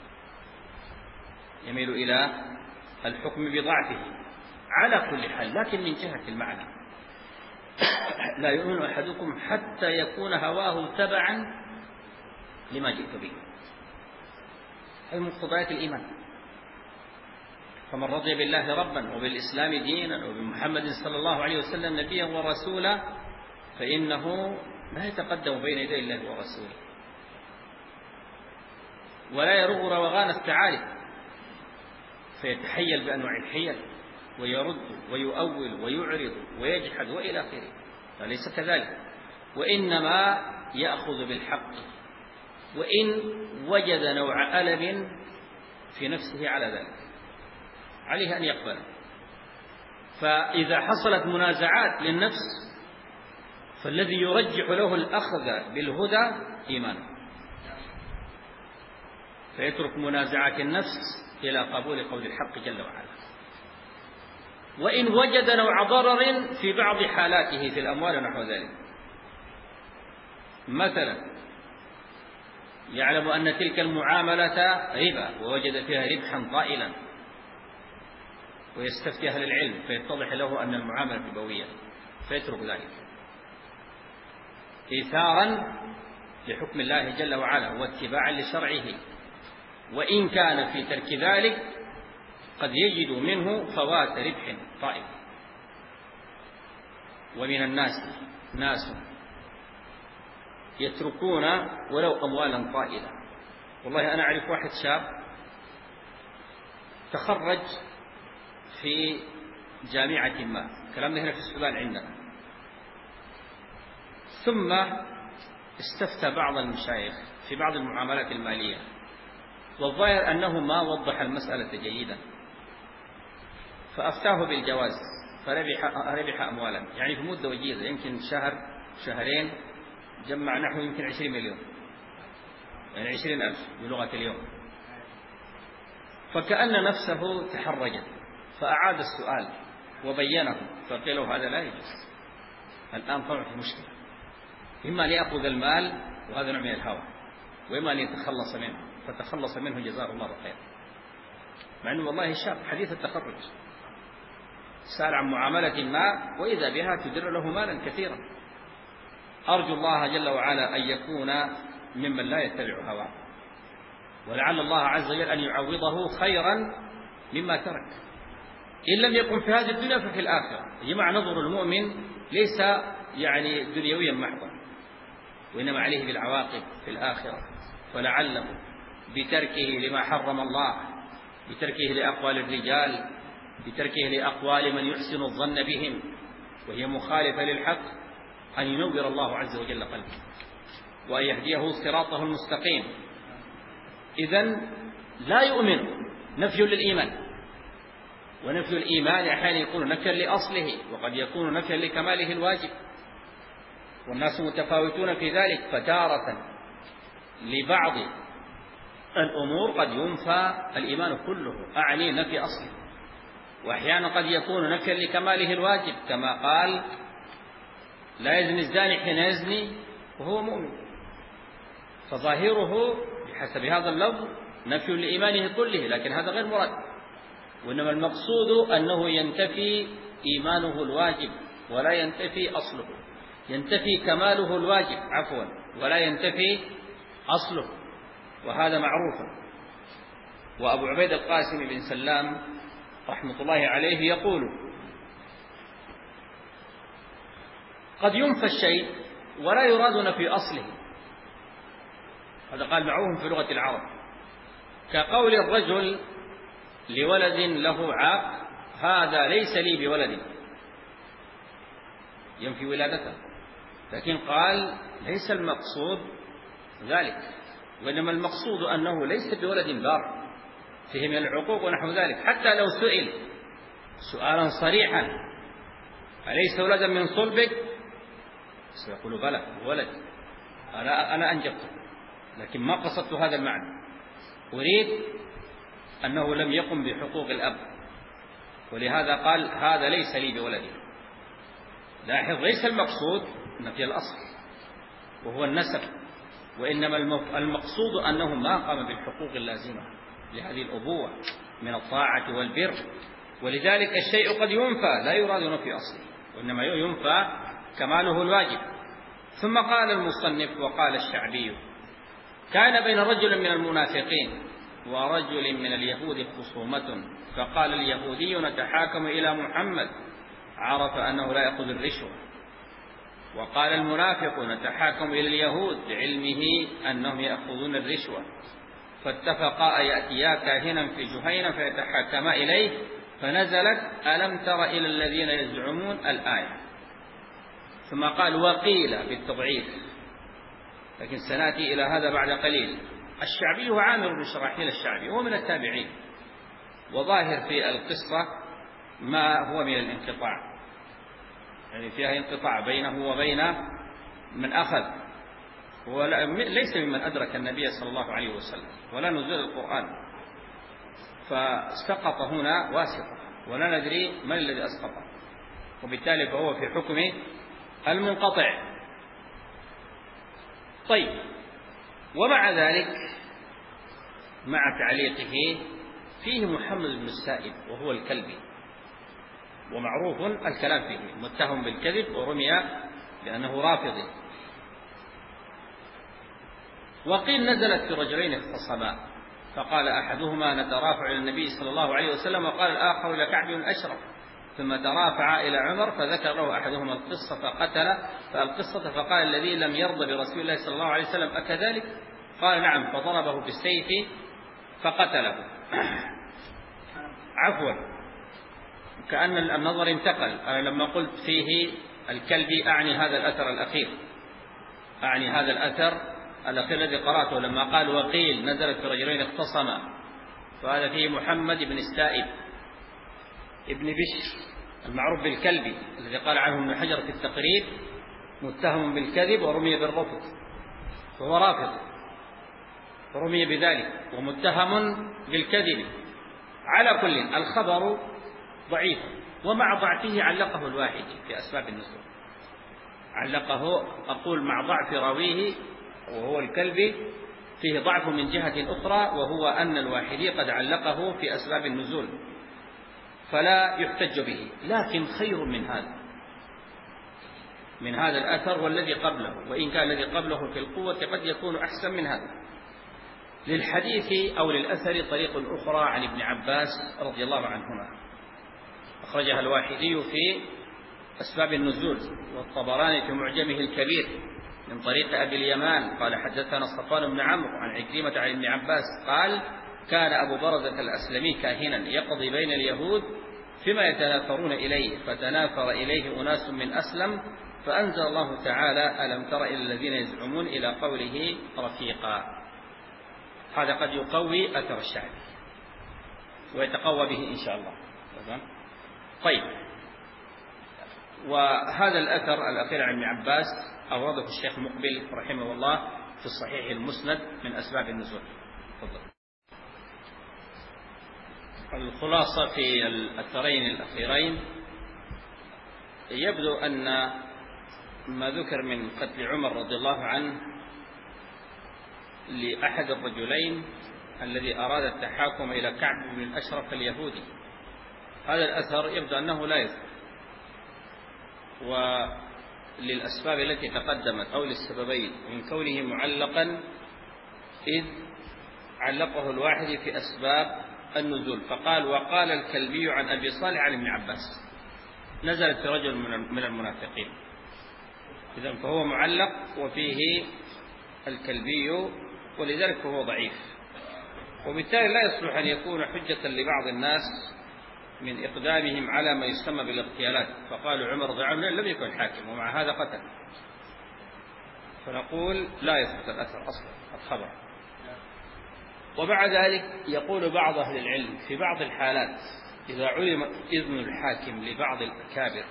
يميل إلى الحكم بضعفه على كل حال. لكن من جهة المعنى لا يؤمن أحدكم حتى يكون هواه تبعا لما جئت به، هذه مقتضيات الإيمان. فمن رضي بالله ربا وبالإسلام دينا وبمحمد صلى الله عليه وسلم نبيا ورسولا فإنه لا يتقدم بين يدي الله ورسوله، ولا يرغ روغان الثعالب فيتحيل بأنواع الحيل ويرد ويؤول ويعرض ويجحد وإلى آخره، فليس كذلك، وإنما يأخذ بالحق، وإن وجد نوع ألم في نفسه على ذلك عليه أن يقبل. فإذا حصلت منازعات للنفس فالذي يرجح له الأخذ بالهدى إيمانه، فيترك منازعات النفس إلى قبول قول الحق جل وعلا. وإن وجد نوع ضرر في بعض حالاته في الأموال ونحو ذلك، مثلا يعلم أن تلك المعاملة ربا ووجد فيها ربحا طائلا ويستفتي أهل العلم فيتضح له أن المعاملة ربوية فيترك ذلك إيثارا لحكم الله جل وعلا واتباعا لشرعه، وإن كان في ترك ذلك قد يجد منه فوات ربح طائل. ومن الناس ناس يتركون ولو أموالا طائلة. والله أنا أعرف واحد شاب تخرج في جامعة ما، كلام هنا في السودان عندنا، ثم استفتى بعض المشايخ في بعض المعاملات المالية، والظاهر أنه ما وضح المسألة جيدا، فأفتاه بالجواز فربح ربح أموالا، يعني في مدة وجيزة يمكن شهر شهرين جمع نحو يمكن عشرين مليون، يعني عشرين ألف بلغة اليوم. فكأن نفسه تحرجت فأعاد السؤال وبينه، فقيل له هذا لا يجوز، الآن طبعا في مشكلة، إما ليأخذ المال وهذا نوع من الهوى، وإما ليتخلص منه، فتخلص منه جزاه الله خير، مع أنه والله شاب حديث التخرج سأل عن معاملة ما وإذا بها تدر له مالا كثيرا. أرجو الله جل وعلا أن يكون ممن لا يتبع هواه، ولعل الله عز وجل أن يعوضه خيرا مما ترك، إن لم يكن في هذه الدنيا ففي الآخرة. يجمع نظر المؤمن ليس يعني دنيويا محضا، وإنما عليه بالعواقب في الآخرة، فلعله بتركه لما حرم الله، بتركه لأقوال الرجال، بتركه لأقوال من يحسن الظن بهم وهي مخالفة للحق، أن ينور الله عز وجل قلبه وأن يهديه صراطه المستقيم. إذن لا يؤمن نفي للإيمان، ونفي الإيمان أحيانا يكون نفيا لأصله وقد يكون نفيا لكماله الواجب، والناس متفاوتون في ذلك، فتارة لبعض الأمور قد ينفى الإيمان كله، أعني نفي أصله، وأحيانا قد يكون نفيا لكماله الواجب، كما قال لا يزني الزاني حين يزني وهو مؤمن، فظاهره بحسب هذا اللفظ نفي لإيمانه كله، لكن هذا غير مراد، وإنما المقصود أنه ينتفي إيمانه الواجب ولا ينتفي أصله، ينتفي كماله الواجب عفوا ولا ينتفي أصله، وهذا معروف. وأبو عبيد القاسم بن سلام رحمة الله عليه يقول قد ينفى الشيء ولا يراد نفي أصله، هذا قال معروف في لغة العرب، كقول الرجل لولد له عاق هذا ليس لي بولد، ينفي ولادته، لكن قال ليس المقصود ذلك، وإنما المقصود أنه ليس بولد بار فيه من العقوق ونحو ذلك. حتى لو سئل سؤالا صريحا أليس ولدا من صلبك، سيقول بلى ولد، أنا أنا أنجبته، لكن ما قصدت هذا المعنى، أريد أنه لم يقم بحقوق الأب، ولهذا قال هذا ليس لي بولدي. لاحظ، ليس المقصود نفي الأصل وهو النسب، وإنما المقصود أنه ما قام بالحقوق اللازمة لهذه الأبوة من الطاعة والبر، ولذلك الشيء قد ينفى، لا يراد نفي أصله، وإنما ينفى كماله الواجب. ثم قال المصنف: وقال الشعبي: كان بين رجل من المنافقين ورجل من اليهود خصومة، فقال اليهودي: نتحاكم إلى محمد، عرف أنه لا يأخذ الرشوة. وقال المنافق: نتحاكم إلى اليهود، بعلمه أنهم يأخذون الرشوة. فاتفقا يأتيا كاهنا في جهينة فيتحاكما إليه، فنزلت: ألم تر إلى الذين يزعمون الآية. ثم قال: وقيل بالتضعيف، لكن سنأتي إلى هذا بعد قليل. الشعبي هو عامر بن شراحيل الشعبي، هو من التابعين، وظاهر في القصة ما هو من الانقطاع، يعني فيها انقطاع بينه وبين من أخذ، وليس ممن أدرك النبي صلى الله عليه وسلم ولا نزول القرآن، فسقط هنا واسطة ولا ندري من الذي أسقطه، وبالتالي فهو في حكم المنقطع. طيب، ومع ذلك مع تعليقه فيه محمد بن السائب وهو الكلبي، ومعروف الكلام فيه، متهم بالكذب ورمي لأنه رافضي. وقيل نزلت في رجلين اختصما، فقال أحدهما: نترافع إلى النبي صلى الله عليه وسلم، وقال الآخر إلى كعب بن أشرف، ثم ترافع إلى عمر، فذكر له أحدهما القصة فقتل فالقصة، فقال الذي لم يرضى برسول الله صلى الله عليه وسلم: أكذلك؟ قال: نعم، فضربه بالسيف فقتله. عفوا، كأن النظر انتقل، أنا لما قلت فيه الكلبي أعني هذا الأثر الأخير، أعني هذا الأثر الأخير الذي قرأته لما قال: وقيل نزلت في رجلين اختصما، فهذا فيه محمد بن السائب ابن بشر المعروف بالكلبي، الذي قال عنه ابن حجر في التقريب: متهم بالكذب ورمي بالرفض، فهو رافض ورمي بذلك ومتهم بالكذب. على كل، الخبر ضعيف، ومع ضعفه علقه الواحدي في أسباب النزول، علقه، أقول مع ضعف راويه وهو الكلبي، فيه ضعف من جهة أخرى، وهو أن الواحدي قد علقه في أسباب النزول، فلا يحتج به، لكن خير من هذا من هذا الأثر والذي قبله، وإن كان الذي قبله في القوة قد يكون أحسن من هذا. للحديث أو للأثر طريق أخرى عن ابن عباس رضي الله عنهما، أخرجها الواحدي في أسباب النزول، والطبراني في معجمه الكبير من طريق أبي اليمان قال: حدثنا صفوان بن عمرو عن عكرمة عن ابن عباس قال: كان أبو برزة الأسلمي كاهنا يقضي بين اليهود فيما يتنافرون إليه، فتنافر إليه أناس من أسلم، فأنزل الله تعالى: ألم تر إلى الذين يزعمون، إلى قوله رفيقا. هذا قد يقوي أثر الشعبي ويتقوى به إن شاء الله. طيب، وهذا الأثر الأخير عن ابن عباس أورده الشيخ مقبل رحمه الله في الصحيح المسند من أسباب النزول. تفضل. الخلاصة في الأثرين الأخيرين، يبدو أن ما ذكر من قتل عمر رضي الله عنه لأحد الرجلين الذي أراد التحاكم إلى كعب بن الأشرف اليهودي، هذا الأثر يبدو أنه لا يثبت، وللأسباب التي تقدمت أو للسببين، من كونه معلقا إذ علقه الواحد في أسباب النزول، فقال: وقال الكلبي عن أبي صالح عن ابن عباس، نزلت في رجل من المنافقين، إذن فهو معلق وفيه الكلبي، ولذلك فهو ضعيف، وبالتالي لا يصلح أن يكون حجة لبعض الناس من إقدامهم على ما يسمى بالاغتيالات، فقالوا عمر رضي الله عنه لم يكن حاكم ومع هذا قتل، فنقول لا يثبت الأثر أصلا الخبر. ومع ذلك يقول بعض أهل العلم في بعض الحالات إذا علم إذن الحاكم لبعض الأكابر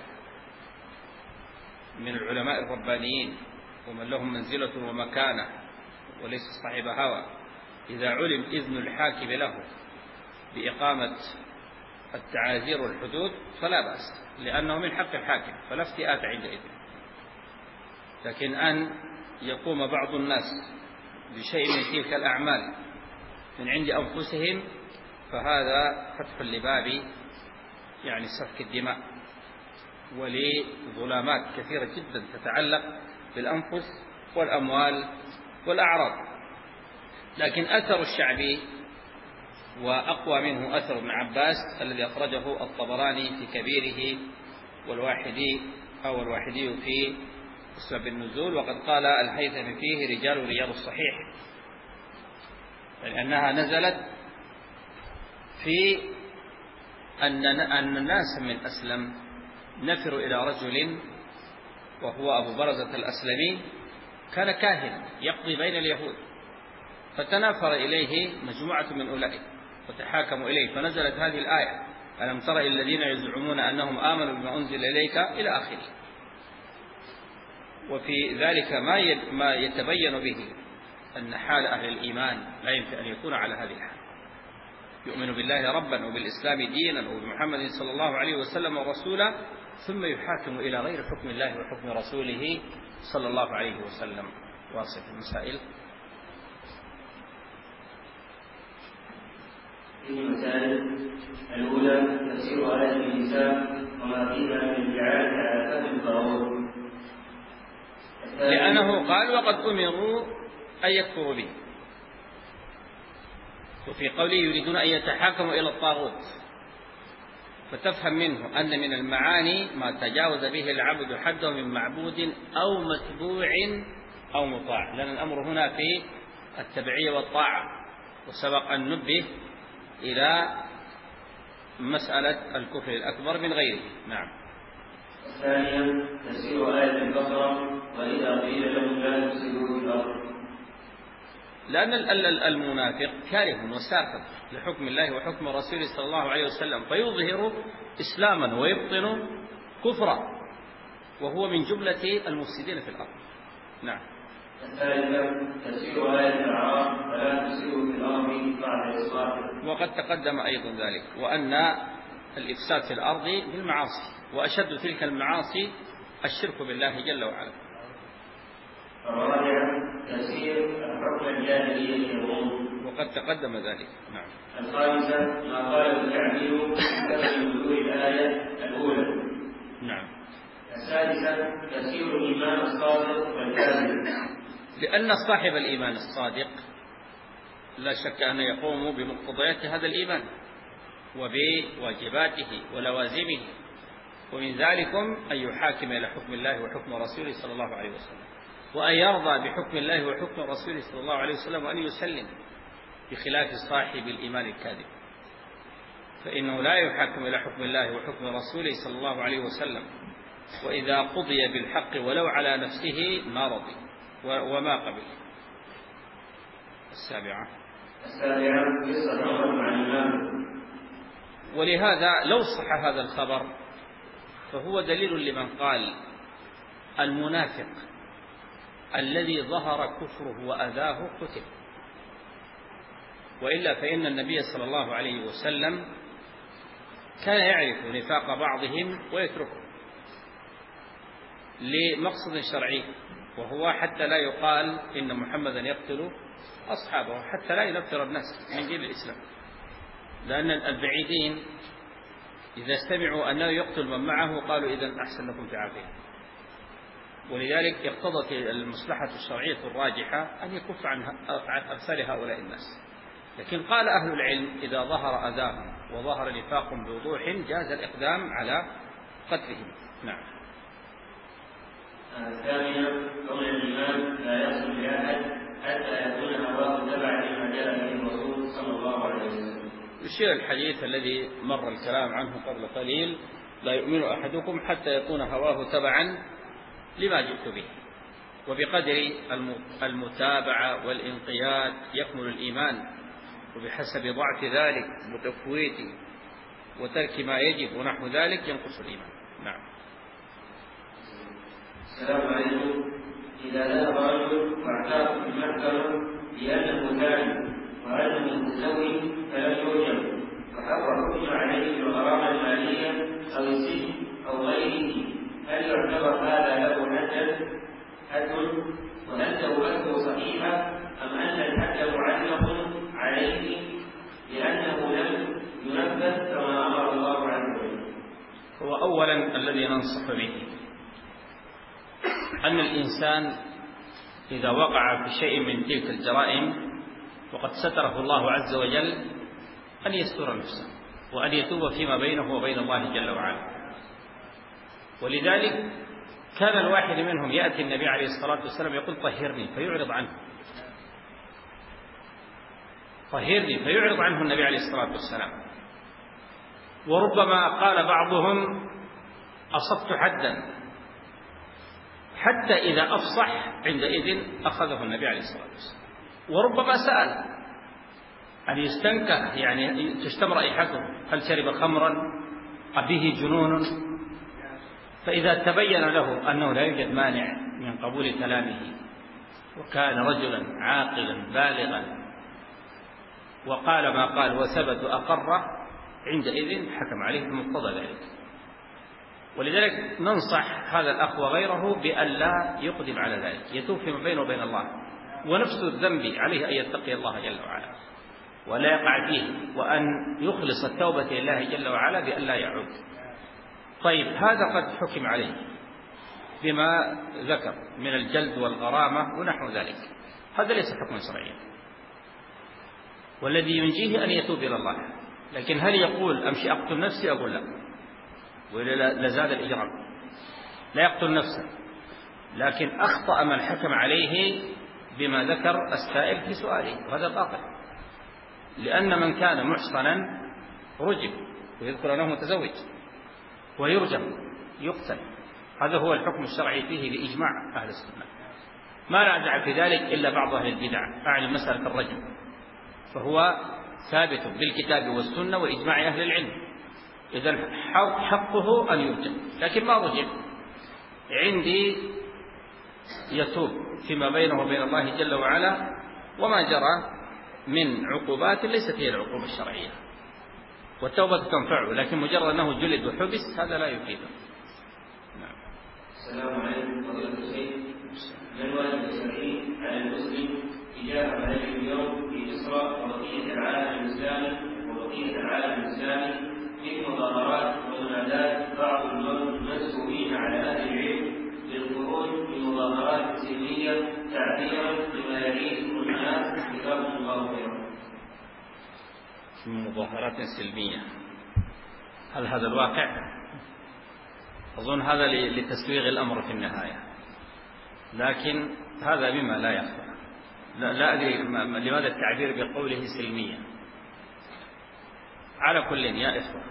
من العلماء الربانيين ومن لهم منزلة ومكانة وليس صاحب هوى، إذا علم إذن الحاكم له بإقامة التعازير والحدود فلا بأس، لأنه من حق الحاكم فلا افتئات عندئذ. لكن أن يقوم بعض الناس بشيء من تلك الأعمال من عند أنفسهم فهذا فتح لباب يعني سفك الدماء ولظلامات كثيرة جدا تتعلق بالأنفس والأموال والأعراض. لكن أثر الشعبي وأقوى منه أثر ابن عباس الذي أخرجه الطبراني في كبيره والواحدي أو الواحدي في أسباب النزول، وقد قال الهيثمي فيه رجال رياض الصحيح، لأنها نزلت في أن أن الناس من أسلم نفروا إلى رجل وهو أبو برزة الأسلمي كان كاهنا يقضي بين اليهود، فتنافر إليه مجموعة من أولئك وتحاكموا إليه، فنزلت هذه الآية ألم تر إلى الذين يزعمون أنهم آمنوا بما أنزل إليك إلى آخره. وفي ذلك ما ما يتبين به أن حال أهل الإيمان لا يمكن أن يكون على هذه الحال، يؤمن بالله ربا وبالإسلام دينا وبمحمد صلى الله عليه وسلم رسولا، ثم يحاكم إلى غير حكم الله وحكم رسوله صلى الله عليه وسلم. واصف المسائل.
في مسائل الأولى تفسير آية النساء وما فيها من الجعال على فهم الضرورة،
لأنه قال وقد أمروا أن يكفروا به، وفي قوله يريدون أن يتحاكموا إلى الطاغوت، فتفهم منه أن من المعاني ما تجاوز به العبد حده من معبود أو متبوع أو مطاع، لأن الأمر هنا في التبعية والطاعة، وسبق أن نبه إلى مسألة الكفر الأكبر من غيره. نعم.
الثانية تفسير آية البقرة وإذا قيل لهم لا تفسدوا في الأرض،
لأن المنافق كاره وساخط لحكم الله وحكم رسوله صلى الله عليه وسلم، فيظهر إسلاما ويبطن كفرا، وهو من جملة المفسدين في الأرض. نعم.
الثالثة تفسير آية الأعراف فلا تفسدوا في الأرض بعد إصلاحها،
وقد تقدم أيضا ذلك، وأن الإفساد في الأرض بالمعاصي، وأشد تلك المعاصي الشرك بالله جل وعلا.
الرابعة تفسير حكم الجاهلية اليوم،
وقد تقدم ذلك. نعم.
الخامسة ما قال التعبير سبب نزول الآية الأولى.
نعم.
السادسة تفسير الإيمان الصادق والكاذب،
لأن صاحب الإيمان الصادق لا شك أن يقوم بمقتضيات هذا الإيمان وبواجباته ولوازمه، ومن ذلكم أن يحاكم إلى حكم الله وحكم رسوله صلى الله عليه وسلم، وأن يرضى بحكم الله وحكم رسوله صلى الله عليه وسلم، وأن يسلم، بخلاف صاحب الإيمان الكاذب، فإنه لا يحاكم إلى حكم الله وحكم رسوله صلى الله عليه وسلم، وإذا قضي بالحق ولو على نفسه ما رضي وما قبل. السابعة
السابعة قصة عمر مع الإمام،
ولهذا لو صح هذا الخبر فهو دليل لمن قال المنافق الذي ظهر كفره وأذاه قتل، وإلا فإن النبي صلى الله عليه وسلم كان يعرف نفاق بعضهم ويتركه لمقصد شرعي، وهو حتى لا يقال إن محمدا يقتل أصحابه، حتى لا ينفر الناس من دين الإسلام، لأن البعيدين إذا استمعوا أنه يقتل من معه قالوا إذن أحسن لكم في عافية، ولذلك اقتضت المصلحة الشرعية الراجحة أن يكف عن أمثال هؤلاء الناس. لكن قال أهل العلم إذا ظهر أذاهم وظهر نفاق بوضوح جاز الإقدام على قتلهم. نعم.
الثانية كون الإيمان لا يصل لأحد حتى يكون هواه تبعا لما جاء به الرسول صلى الله عليه وسلم.
يشير الحديث الذي مر الكلام عنه قبل قليل: لا يؤمن أحدكم حتى يكون هواه تبعا لما جئت به. وبقدر المتابعة والانقياد يكمل الإيمان، وبحسب ضعف ذلك وتفويت وترك ما يجب ونحو ذلك ينقص الإيمان. نعم.
السلام عليكم. إذا ذهب رجل واعترف بالمحكمة بأنه كان وأنه متزوج فلم يوجب، وحق حكم عليه بالغرامة المالية أو السجن أو غيره، هل يعتبر هذا له حدا حد؟ وهل توبته صحيحة أم أن الحد معلق عليه لأنه لم ينفذ كما أمر الله عز وجل؟
هو أولا الذي ننصح به أن الإنسان إذا وقع في شيء من تلك الجرائم وقد ستره الله عز وجل أن يستر نفسه وأن يتوب فيما بينه وبين الله جل وعلا. ولذلك كان الواحد منهم يأتي النبي عليه الصلاة والسلام يقول: طهرني، فيعرض عنه طهرني فيعرض عنه النبي عليه الصلاة والسلام. وربما قال بعضهم: أصبت حدا، حتى إذا أفصح عندئذ أخذه النبي عليه الصلاة والسلام. وربما سأل أن يستنكه، يعني تشتم رائحته، هل شرب خمرا أبيه جنون؟ فإذا تبين له أنه لا يوجد مانع من قبول كلامه وكان رجلا عاقلا بالغا وقال ما قال وثبت أقره، عندئذ حكم عليه بمقتضى ذلك. ولذلك ننصح هذا الأخ وغيره بأن لا يقدم على ذلك، يتوب فيما بينه وبين الله، ونفس الذنب عليه أن يتقي الله جل وعلا ولا يقع فيه، وأن يخلص التوبة لله جل وعلا بأن لا يعود. طيب، هذا قد حكم عليه بما ذكر من الجلد والغرامة ونحو ذلك، هذا ليس حكما شرعيا، والذي ينجيه أن يتوب إلى الله. لكن هل يقول أمشي أقتل نفسي؟ أقول لا، وإلا لزاد الإجرام، لا يقتل نفسه. لكن أخطأ من حكم عليه بما ذكر السائل في سؤاله، وهذا باطل، لأن من كان محصنا رجم ويذكر أنه متزوج ويرجم يقتل، هذا هو الحكم الشرعي فيه لإجماع أهل السنة. ما نازع في ذلك إلا بعض أهل البدع، أعني مسألة الرجم، فهو ثابت بالكتاب والسنة وإجماع أهل العلم، إذن حقه أن يرجم. لكن ما رجم عندي يتوب فيما بينه وبين الله جل وعلا، وما جرى من عقوبات ليست هي العقوبة الشرعية، والتوبة تنفعه، لكن مجرد أنه جلد وحبس هذا لا يفيده.
نعم. السلام عليكم فضيلة الشيخ. ما الواجب الشرعي على المسلم تجاه هذا اليوم في مصر وبقية العالم الإسلامي وبقية العالم الإسلامي في مظاهرات ومنادات بعض المسؤولين على أهل العلم للخروج بمظاهرات سلمية تعبيرا لما يعيشه الناس جزاهم الله خيرا؟
مظاهرات سلمية، هل هذا الواقع؟ أظن هذا لتسويغ الأمر في النهاية، لكن هذا مما لا يخفى. لا, لا أدري لماذا التعبير بقوله سلمية. على كل يا إخوة،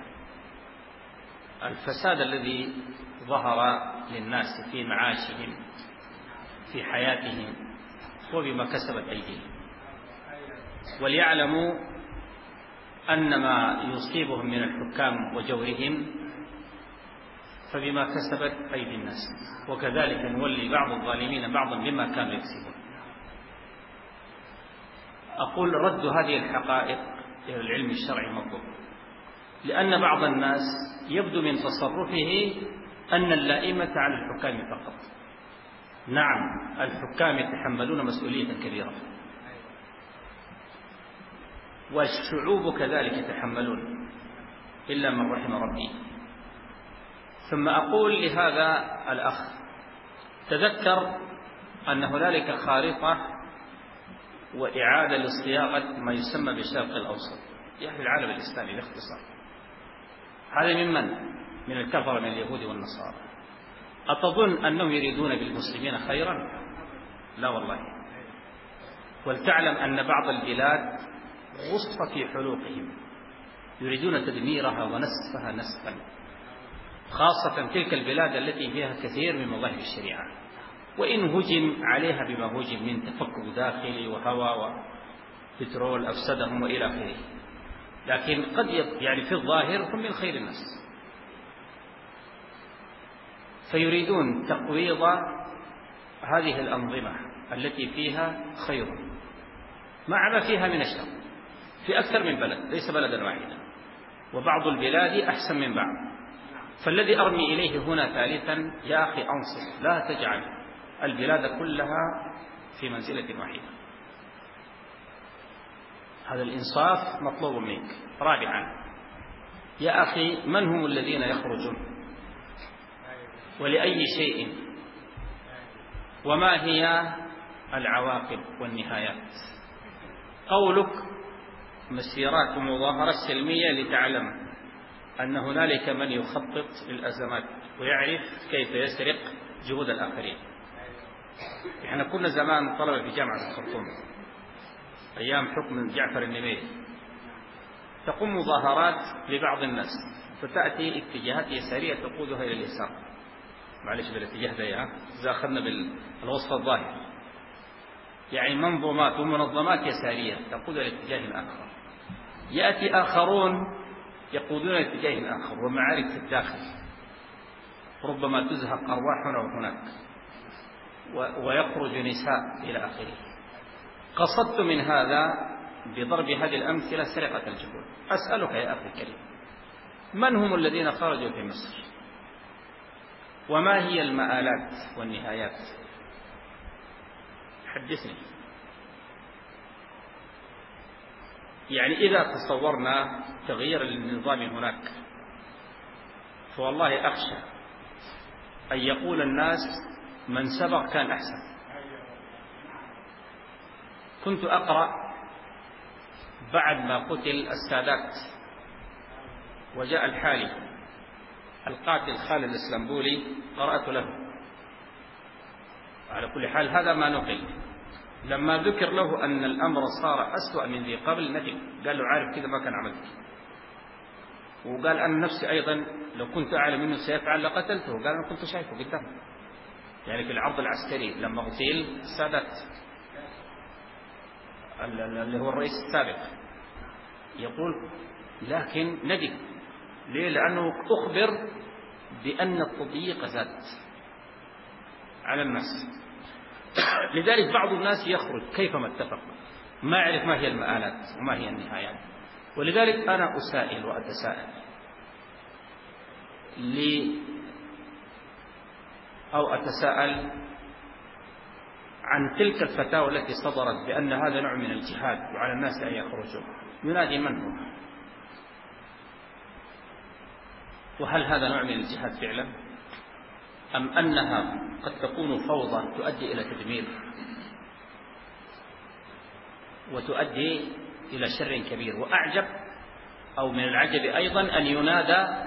الفساد الذي ظهر للناس في معاشهم في حياتهم هو بما كسبت أيديهم، وليعلموا أن ما يصيبهم من الحكام وجورهم فبما كسبت أيدي الناس، وكذلك نولي بعض الظالمين بعضا بما كانوا يكسبون. أقول رد هذه الحقائق إلى العلم الشرعي مطلوب، لأن بعض الناس يبدو من تصرفه أن اللائمة على الحكام فقط. نعم، الحكام يتحملون مسؤولية كبيرة، والشعوب كذلك يتحملون إلا من رحم ربي. ثم أقول لهذا الأخ: تذكر أن هنالك خارطة وإعادة لصياغة ما يسمى بالشرق الأوسط يعني العالم الإسلامي باختصار. هذا ممن؟ من الكفر من اليهود والنصارى. أتظن أنهم يريدون بالمسلمين خيرا؟ لا والله. ولتعلم أن بعض البلاد غصت في حلوقهم يريدون تدميرها ونسفها نسفا، خاصة تلك البلاد التي فيها كثير من مظاهر الشريعة، وإن هجم عليها بما هجم من تفكك داخلي وهوى وبترول أفسدهم وإلى آخره، لكن قد يعني في الظاهر هم من خير الناس، فيريدون تقويض هذه الأنظمة التي فيها خير مع ما فيها من الشر في أكثر من بلد، ليس بلدا واحدا، وبعض البلاد أحسن من بعض. فالذي أرمي إليه هنا ثالثا: يا أخي أنصف، لا تجعل البلاد كلها في منزلة واحدة. هذا الإنصاف مطلوب منك. رابعا: يا أخي، من هم الذين يخرجون ولأي شيء، وما هي العواقب والنهايات؟ قولك مسيرات ومظاهرات سلمية لتعلم أن هنالك من يخطط للأزمات ويعرف كيف يسرق جهود الآخرين. احنا كنا زمان طلبة في جامعة الخرطوم أيام حكم جعفر النميري، تقوم مظاهرات لبعض الناس فتأتي اتجاهات يسارية تقودها إلى اليسار، معلش بالاتجاه ده إذا أخذنا بالوصف الظاهر، يعني منظومات ومنظمات يسارية تقود إلى الاتجاه الآخر. يأتي آخرون يقودون إلى الاتجاه الآخر، ومعارك في الداخل ربما تزهق أرواحنا وهناك، ويخرج نساء إلى آخره. قصدت من هذا بضرب هذه الأمثلة سرقة الجهود. أسألك يا أخي الكريم: من هم الذين خرجوا في مصر؟ وما هي المآلات والنهايات؟ حدثني. يعني إذا تصورنا تغيير النظام هناك، فوالله أخشى أن يقول الناس من سبق كان أحسن. كنت أقرأ بعد ما قتل السادات وجاء الحالي القاتل خالد الإسلامبولي، قرأت له. على كل حال هذا ما نقل. لما ذكر له أن الأمر صار أسوأ من ذي قبل ندم، قال له عارف كذا ما كان عملت، وقال أنا نفسي أيضا لو كنت أعلم منه سيفعل لقتلته، قال أنا كنت شايفه قدام، يعني في العرض العسكري لما اغتيل السادات اللي هو الرئيس السابق، يقول لكن ندم. ليه؟ لأنه أخبر بأن التضييق زاد على الناس. لذلك بعض الناس يخرج كيفما اتفق، ما يعرف ما هي المآلات وما هي النهايات. ولذلك أنا أسائل وأتساءل لي أو أتساءل عن تلك الفتاوى التي صدرت بأن هذا نوع من الجهاد وعلى الناس أن يخرجوا، ينادي من هو؟ وهل هذا نوع من الجهاد فعلا؟ أم أنها قد تكون فوضى تؤدي إلى تدمير وتؤدي إلى شر كبير؟ وأعجب أو من العجب أيضا أن ينادى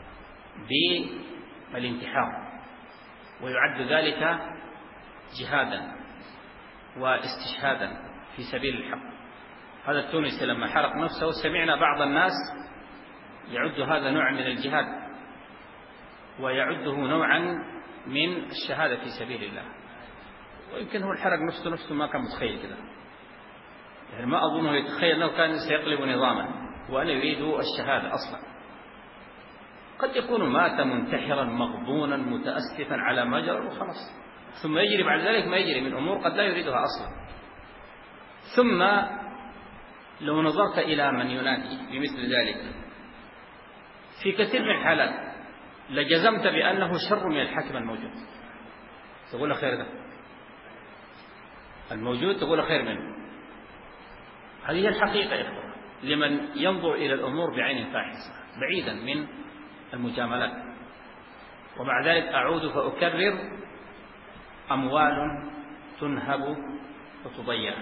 بالانتحار ويعد ذلك جهادا واستشهادا في سبيل الحق. هذا التونسي لما حرق نفسه سمعنا بعض الناس يعد هذا نوع من الجهاد ويعده نوعا من الشهادة في سبيل الله، ويمكن هو الحرق نفسه نفسه ما كان متخيل كذا، يعني ما أظنه يتخيل أنه كان سيقلب نظاما وأنا يريد الشهادة أصلا. قد يكون مات منتحرا مغبونا متأسفا على ما جرى وخلاص، ثم يجري بعد ذلك ما يجري من أمور قد لا يريدها أصلا. ثم لو نظرت إلى من ينادي بمثل ذلك في كثير من الحالات لجزمت بأنه شر من الحاكم الموجود. تقول خير ده الموجود، تقول خير منه. هذه هي الحقيقة يا إخوة لمن ينظر إلى الأمور بعين فاحصة بعيدا من المجاملات. ومع ذلك أعود فأكرر: أموال تنهب وتضيع،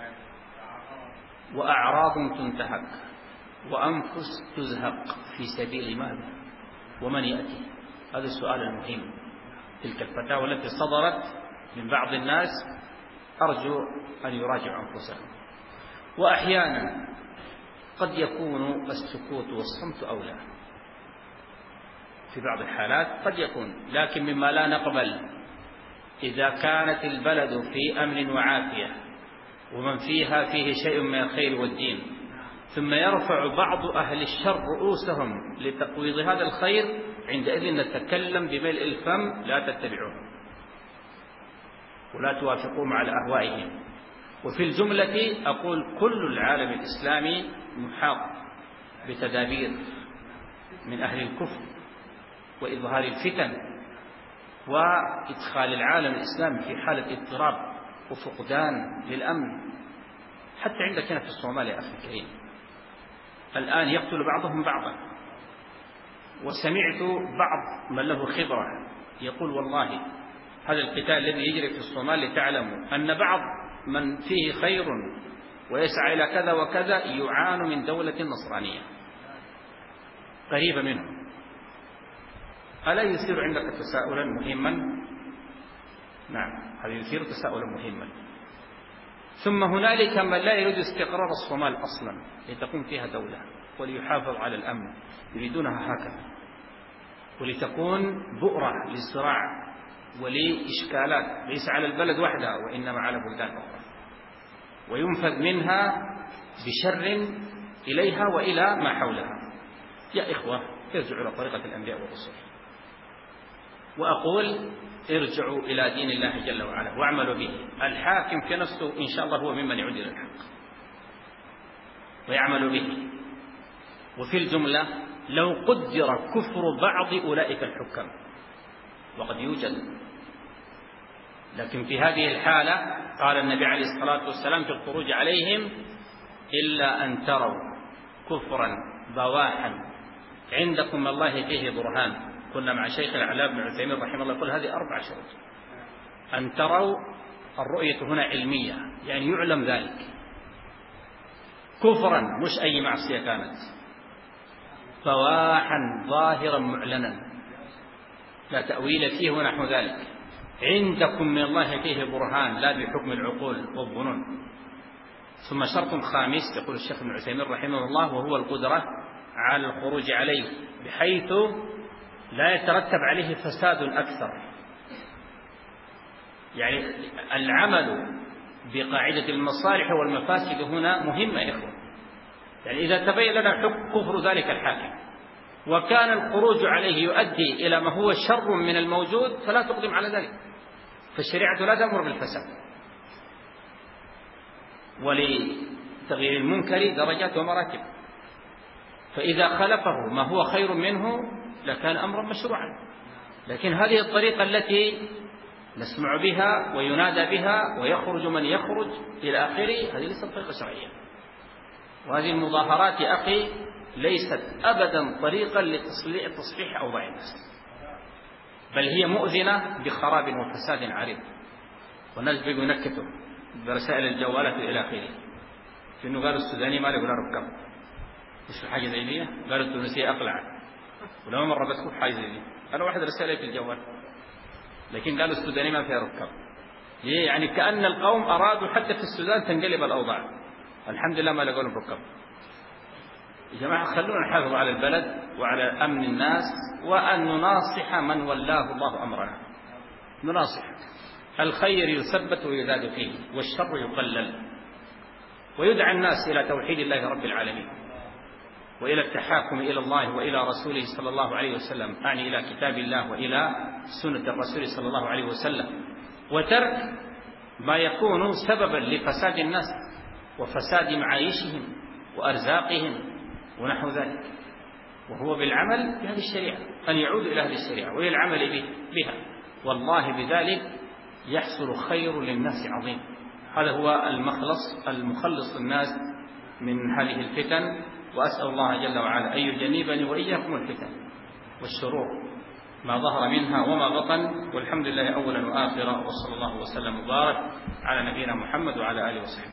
وأعراض تنتهك، وأنفس تزهق في سبيل ماذا؟ ومن يأتي؟ هذا السؤال المهم. تلك الفتاوى التي صدرت من بعض الناس أرجو أن يراجعوا أنفسهم. وأحيانا قد يكون السكوت والصمت أولى في بعض الحالات، قد يكون، لكن مما لا نقبل إذا كانت البلد في أمن وعافية ومن فيها فيه شيء من الخير والدين، ثم يرفع بعض أهل الشر رؤوسهم لتقويض هذا الخير، عندئذ نتكلم بملء الفم: لا تتبعوه ولا توافقوا مع أهوائهم. وفي الجملة أقول كل العالم الإسلامي محاط بتدابير من أهل الكفر وإظهار الفتن وإدخال العالم الإسلامي في حالة اضطراب وفقدان للأمن. حتى عندك هنا في الصومال يا أخي الكريم الآن يقتل بعضهم بعضا، وسمعت بعض من له خبرة يقول: والله هذا القتال الذي يجري في الصومال لتعلموا أن بعض من فيه خير ويسعى إلى كذا وكذا يعان من دولة نصرانية قريبة منه. ألا يثير عندك تساؤلا مهما؟ نعم، هذا يثير تساؤلا مهما. ثم هنالك من لا يريد استقرار الصومال أصلا لتقوم فيها دولة وليحافظ على الأمن، يريدونها هكذا ولتكون بؤرة للصراع ولإشكالات ليس على البلد وحدها وإنما على بلدان أخرى، وينفذ منها بشر إليها وإلى ما حولها. يا إخوة، ارجعوا إلى طريقة الأنبياء والرسل، وأقول ارجعوا إلى دين الله جل وعلا واعملوا به. الحاكم في نفسه إن شاء الله هو ممن يعود إلى الحق ويعمل به. وفي الجملة لو قدر كفر بعض أولئك الحكام، وقد يوجد، لكن في هذه الحالة قال النبي عليه الصلاة والسلام في الخروج عليهم: إلا أن تروا كفرا بواحا عندكم من الله فيه برهان. كنا مع شيخ العلاء بن عثيمين رحمه الله يقول هذه أربع شروط. أن تروا، الرؤية هنا علمية، يعني يعلم ذلك، كفرا مش أي معصية كانت، بواحا ظاهرا معلنا لا تأويل فيه ونحو ذلك، عندكم من الله فيه برهان لا بحكم العقول والظنون. ثم شرط خامس يقول الشيخ ابن عثيمين رحمه الله وهو القدرة على الخروج عليه بحيث لا يترتب عليه فساد أكثر. يعني العمل بقاعدة المصالح والمفاسد هنا مهمة يا إخوة. يعني إذا تبين لنا كفر ذلك الحاكم وكان الخروج عليه يؤدي إلى ما هو شر من الموجود فلا تقدم على ذلك، فالشريعة لا تأمر بالفساد. ولتغيير المنكر درجات ومراتب، فإذا خلفه ما هو خير منه لكان أمرا مشروعا. لكن هذه الطريقة التي نسمع بها وينادى بها ويخرج من يخرج إلى آخره هذه ليست طريقة شرعية. وهذه المظاهرات يا أخي ليست أبدا طريقا لتصليح أوضاع الناس، بل هي مؤذنة بخراب وفساد عريض. والناس بيقوا ينكتوا برسائل الجوالات إلى آخره، في إنه قالوا السوداني ما يقول ركب، مش حاجة زي دي، قالوا التونسية أقلع، ولما مرة بتكون حاجة زي دي أنا واحد رسالة في الجوال، لكن قالوا السوداني ما فيها ركب. ليه؟ يعني كأن القوم أرادوا حتى في السودان تنقلب الأوضاع. الحمد لله ما لقوا لهم ركب. يا جماعة خلونا نحافظ على البلد وعلى أمن الناس، وأن نناصح من ولاه الله أمرنا. نناصح، الخير يثبت ويزاد فيه والشر يقلل، ويدعى الناس إلى توحيد الله رب العالمين وإلى التحاكم إلى الله وإلى رسوله صلى الله عليه وسلم، أعني إلى كتاب الله وإلى سنة الرسول صلى الله عليه وسلم، وترك ما يكون سببا لفساد الناس وفساد معايشهم وأرزاقهم ونحو ذلك، وهو بالعمل بهذه الشريعة، أن يعود إلى هذه الشريعة وإلى العمل بها. والله بذلك يحصل خير للناس عظيم. هذا هو المخلص المخلص الناس من هذه الفتن. وأسأل الله جل وعلا أن يجنبني وإياكم الفتن والشرور ما ظهر منها وما بطن، والحمد لله أولا وآخرا، وصلى الله وسلم وبارك على نبينا محمد وعلى آله وصحبه.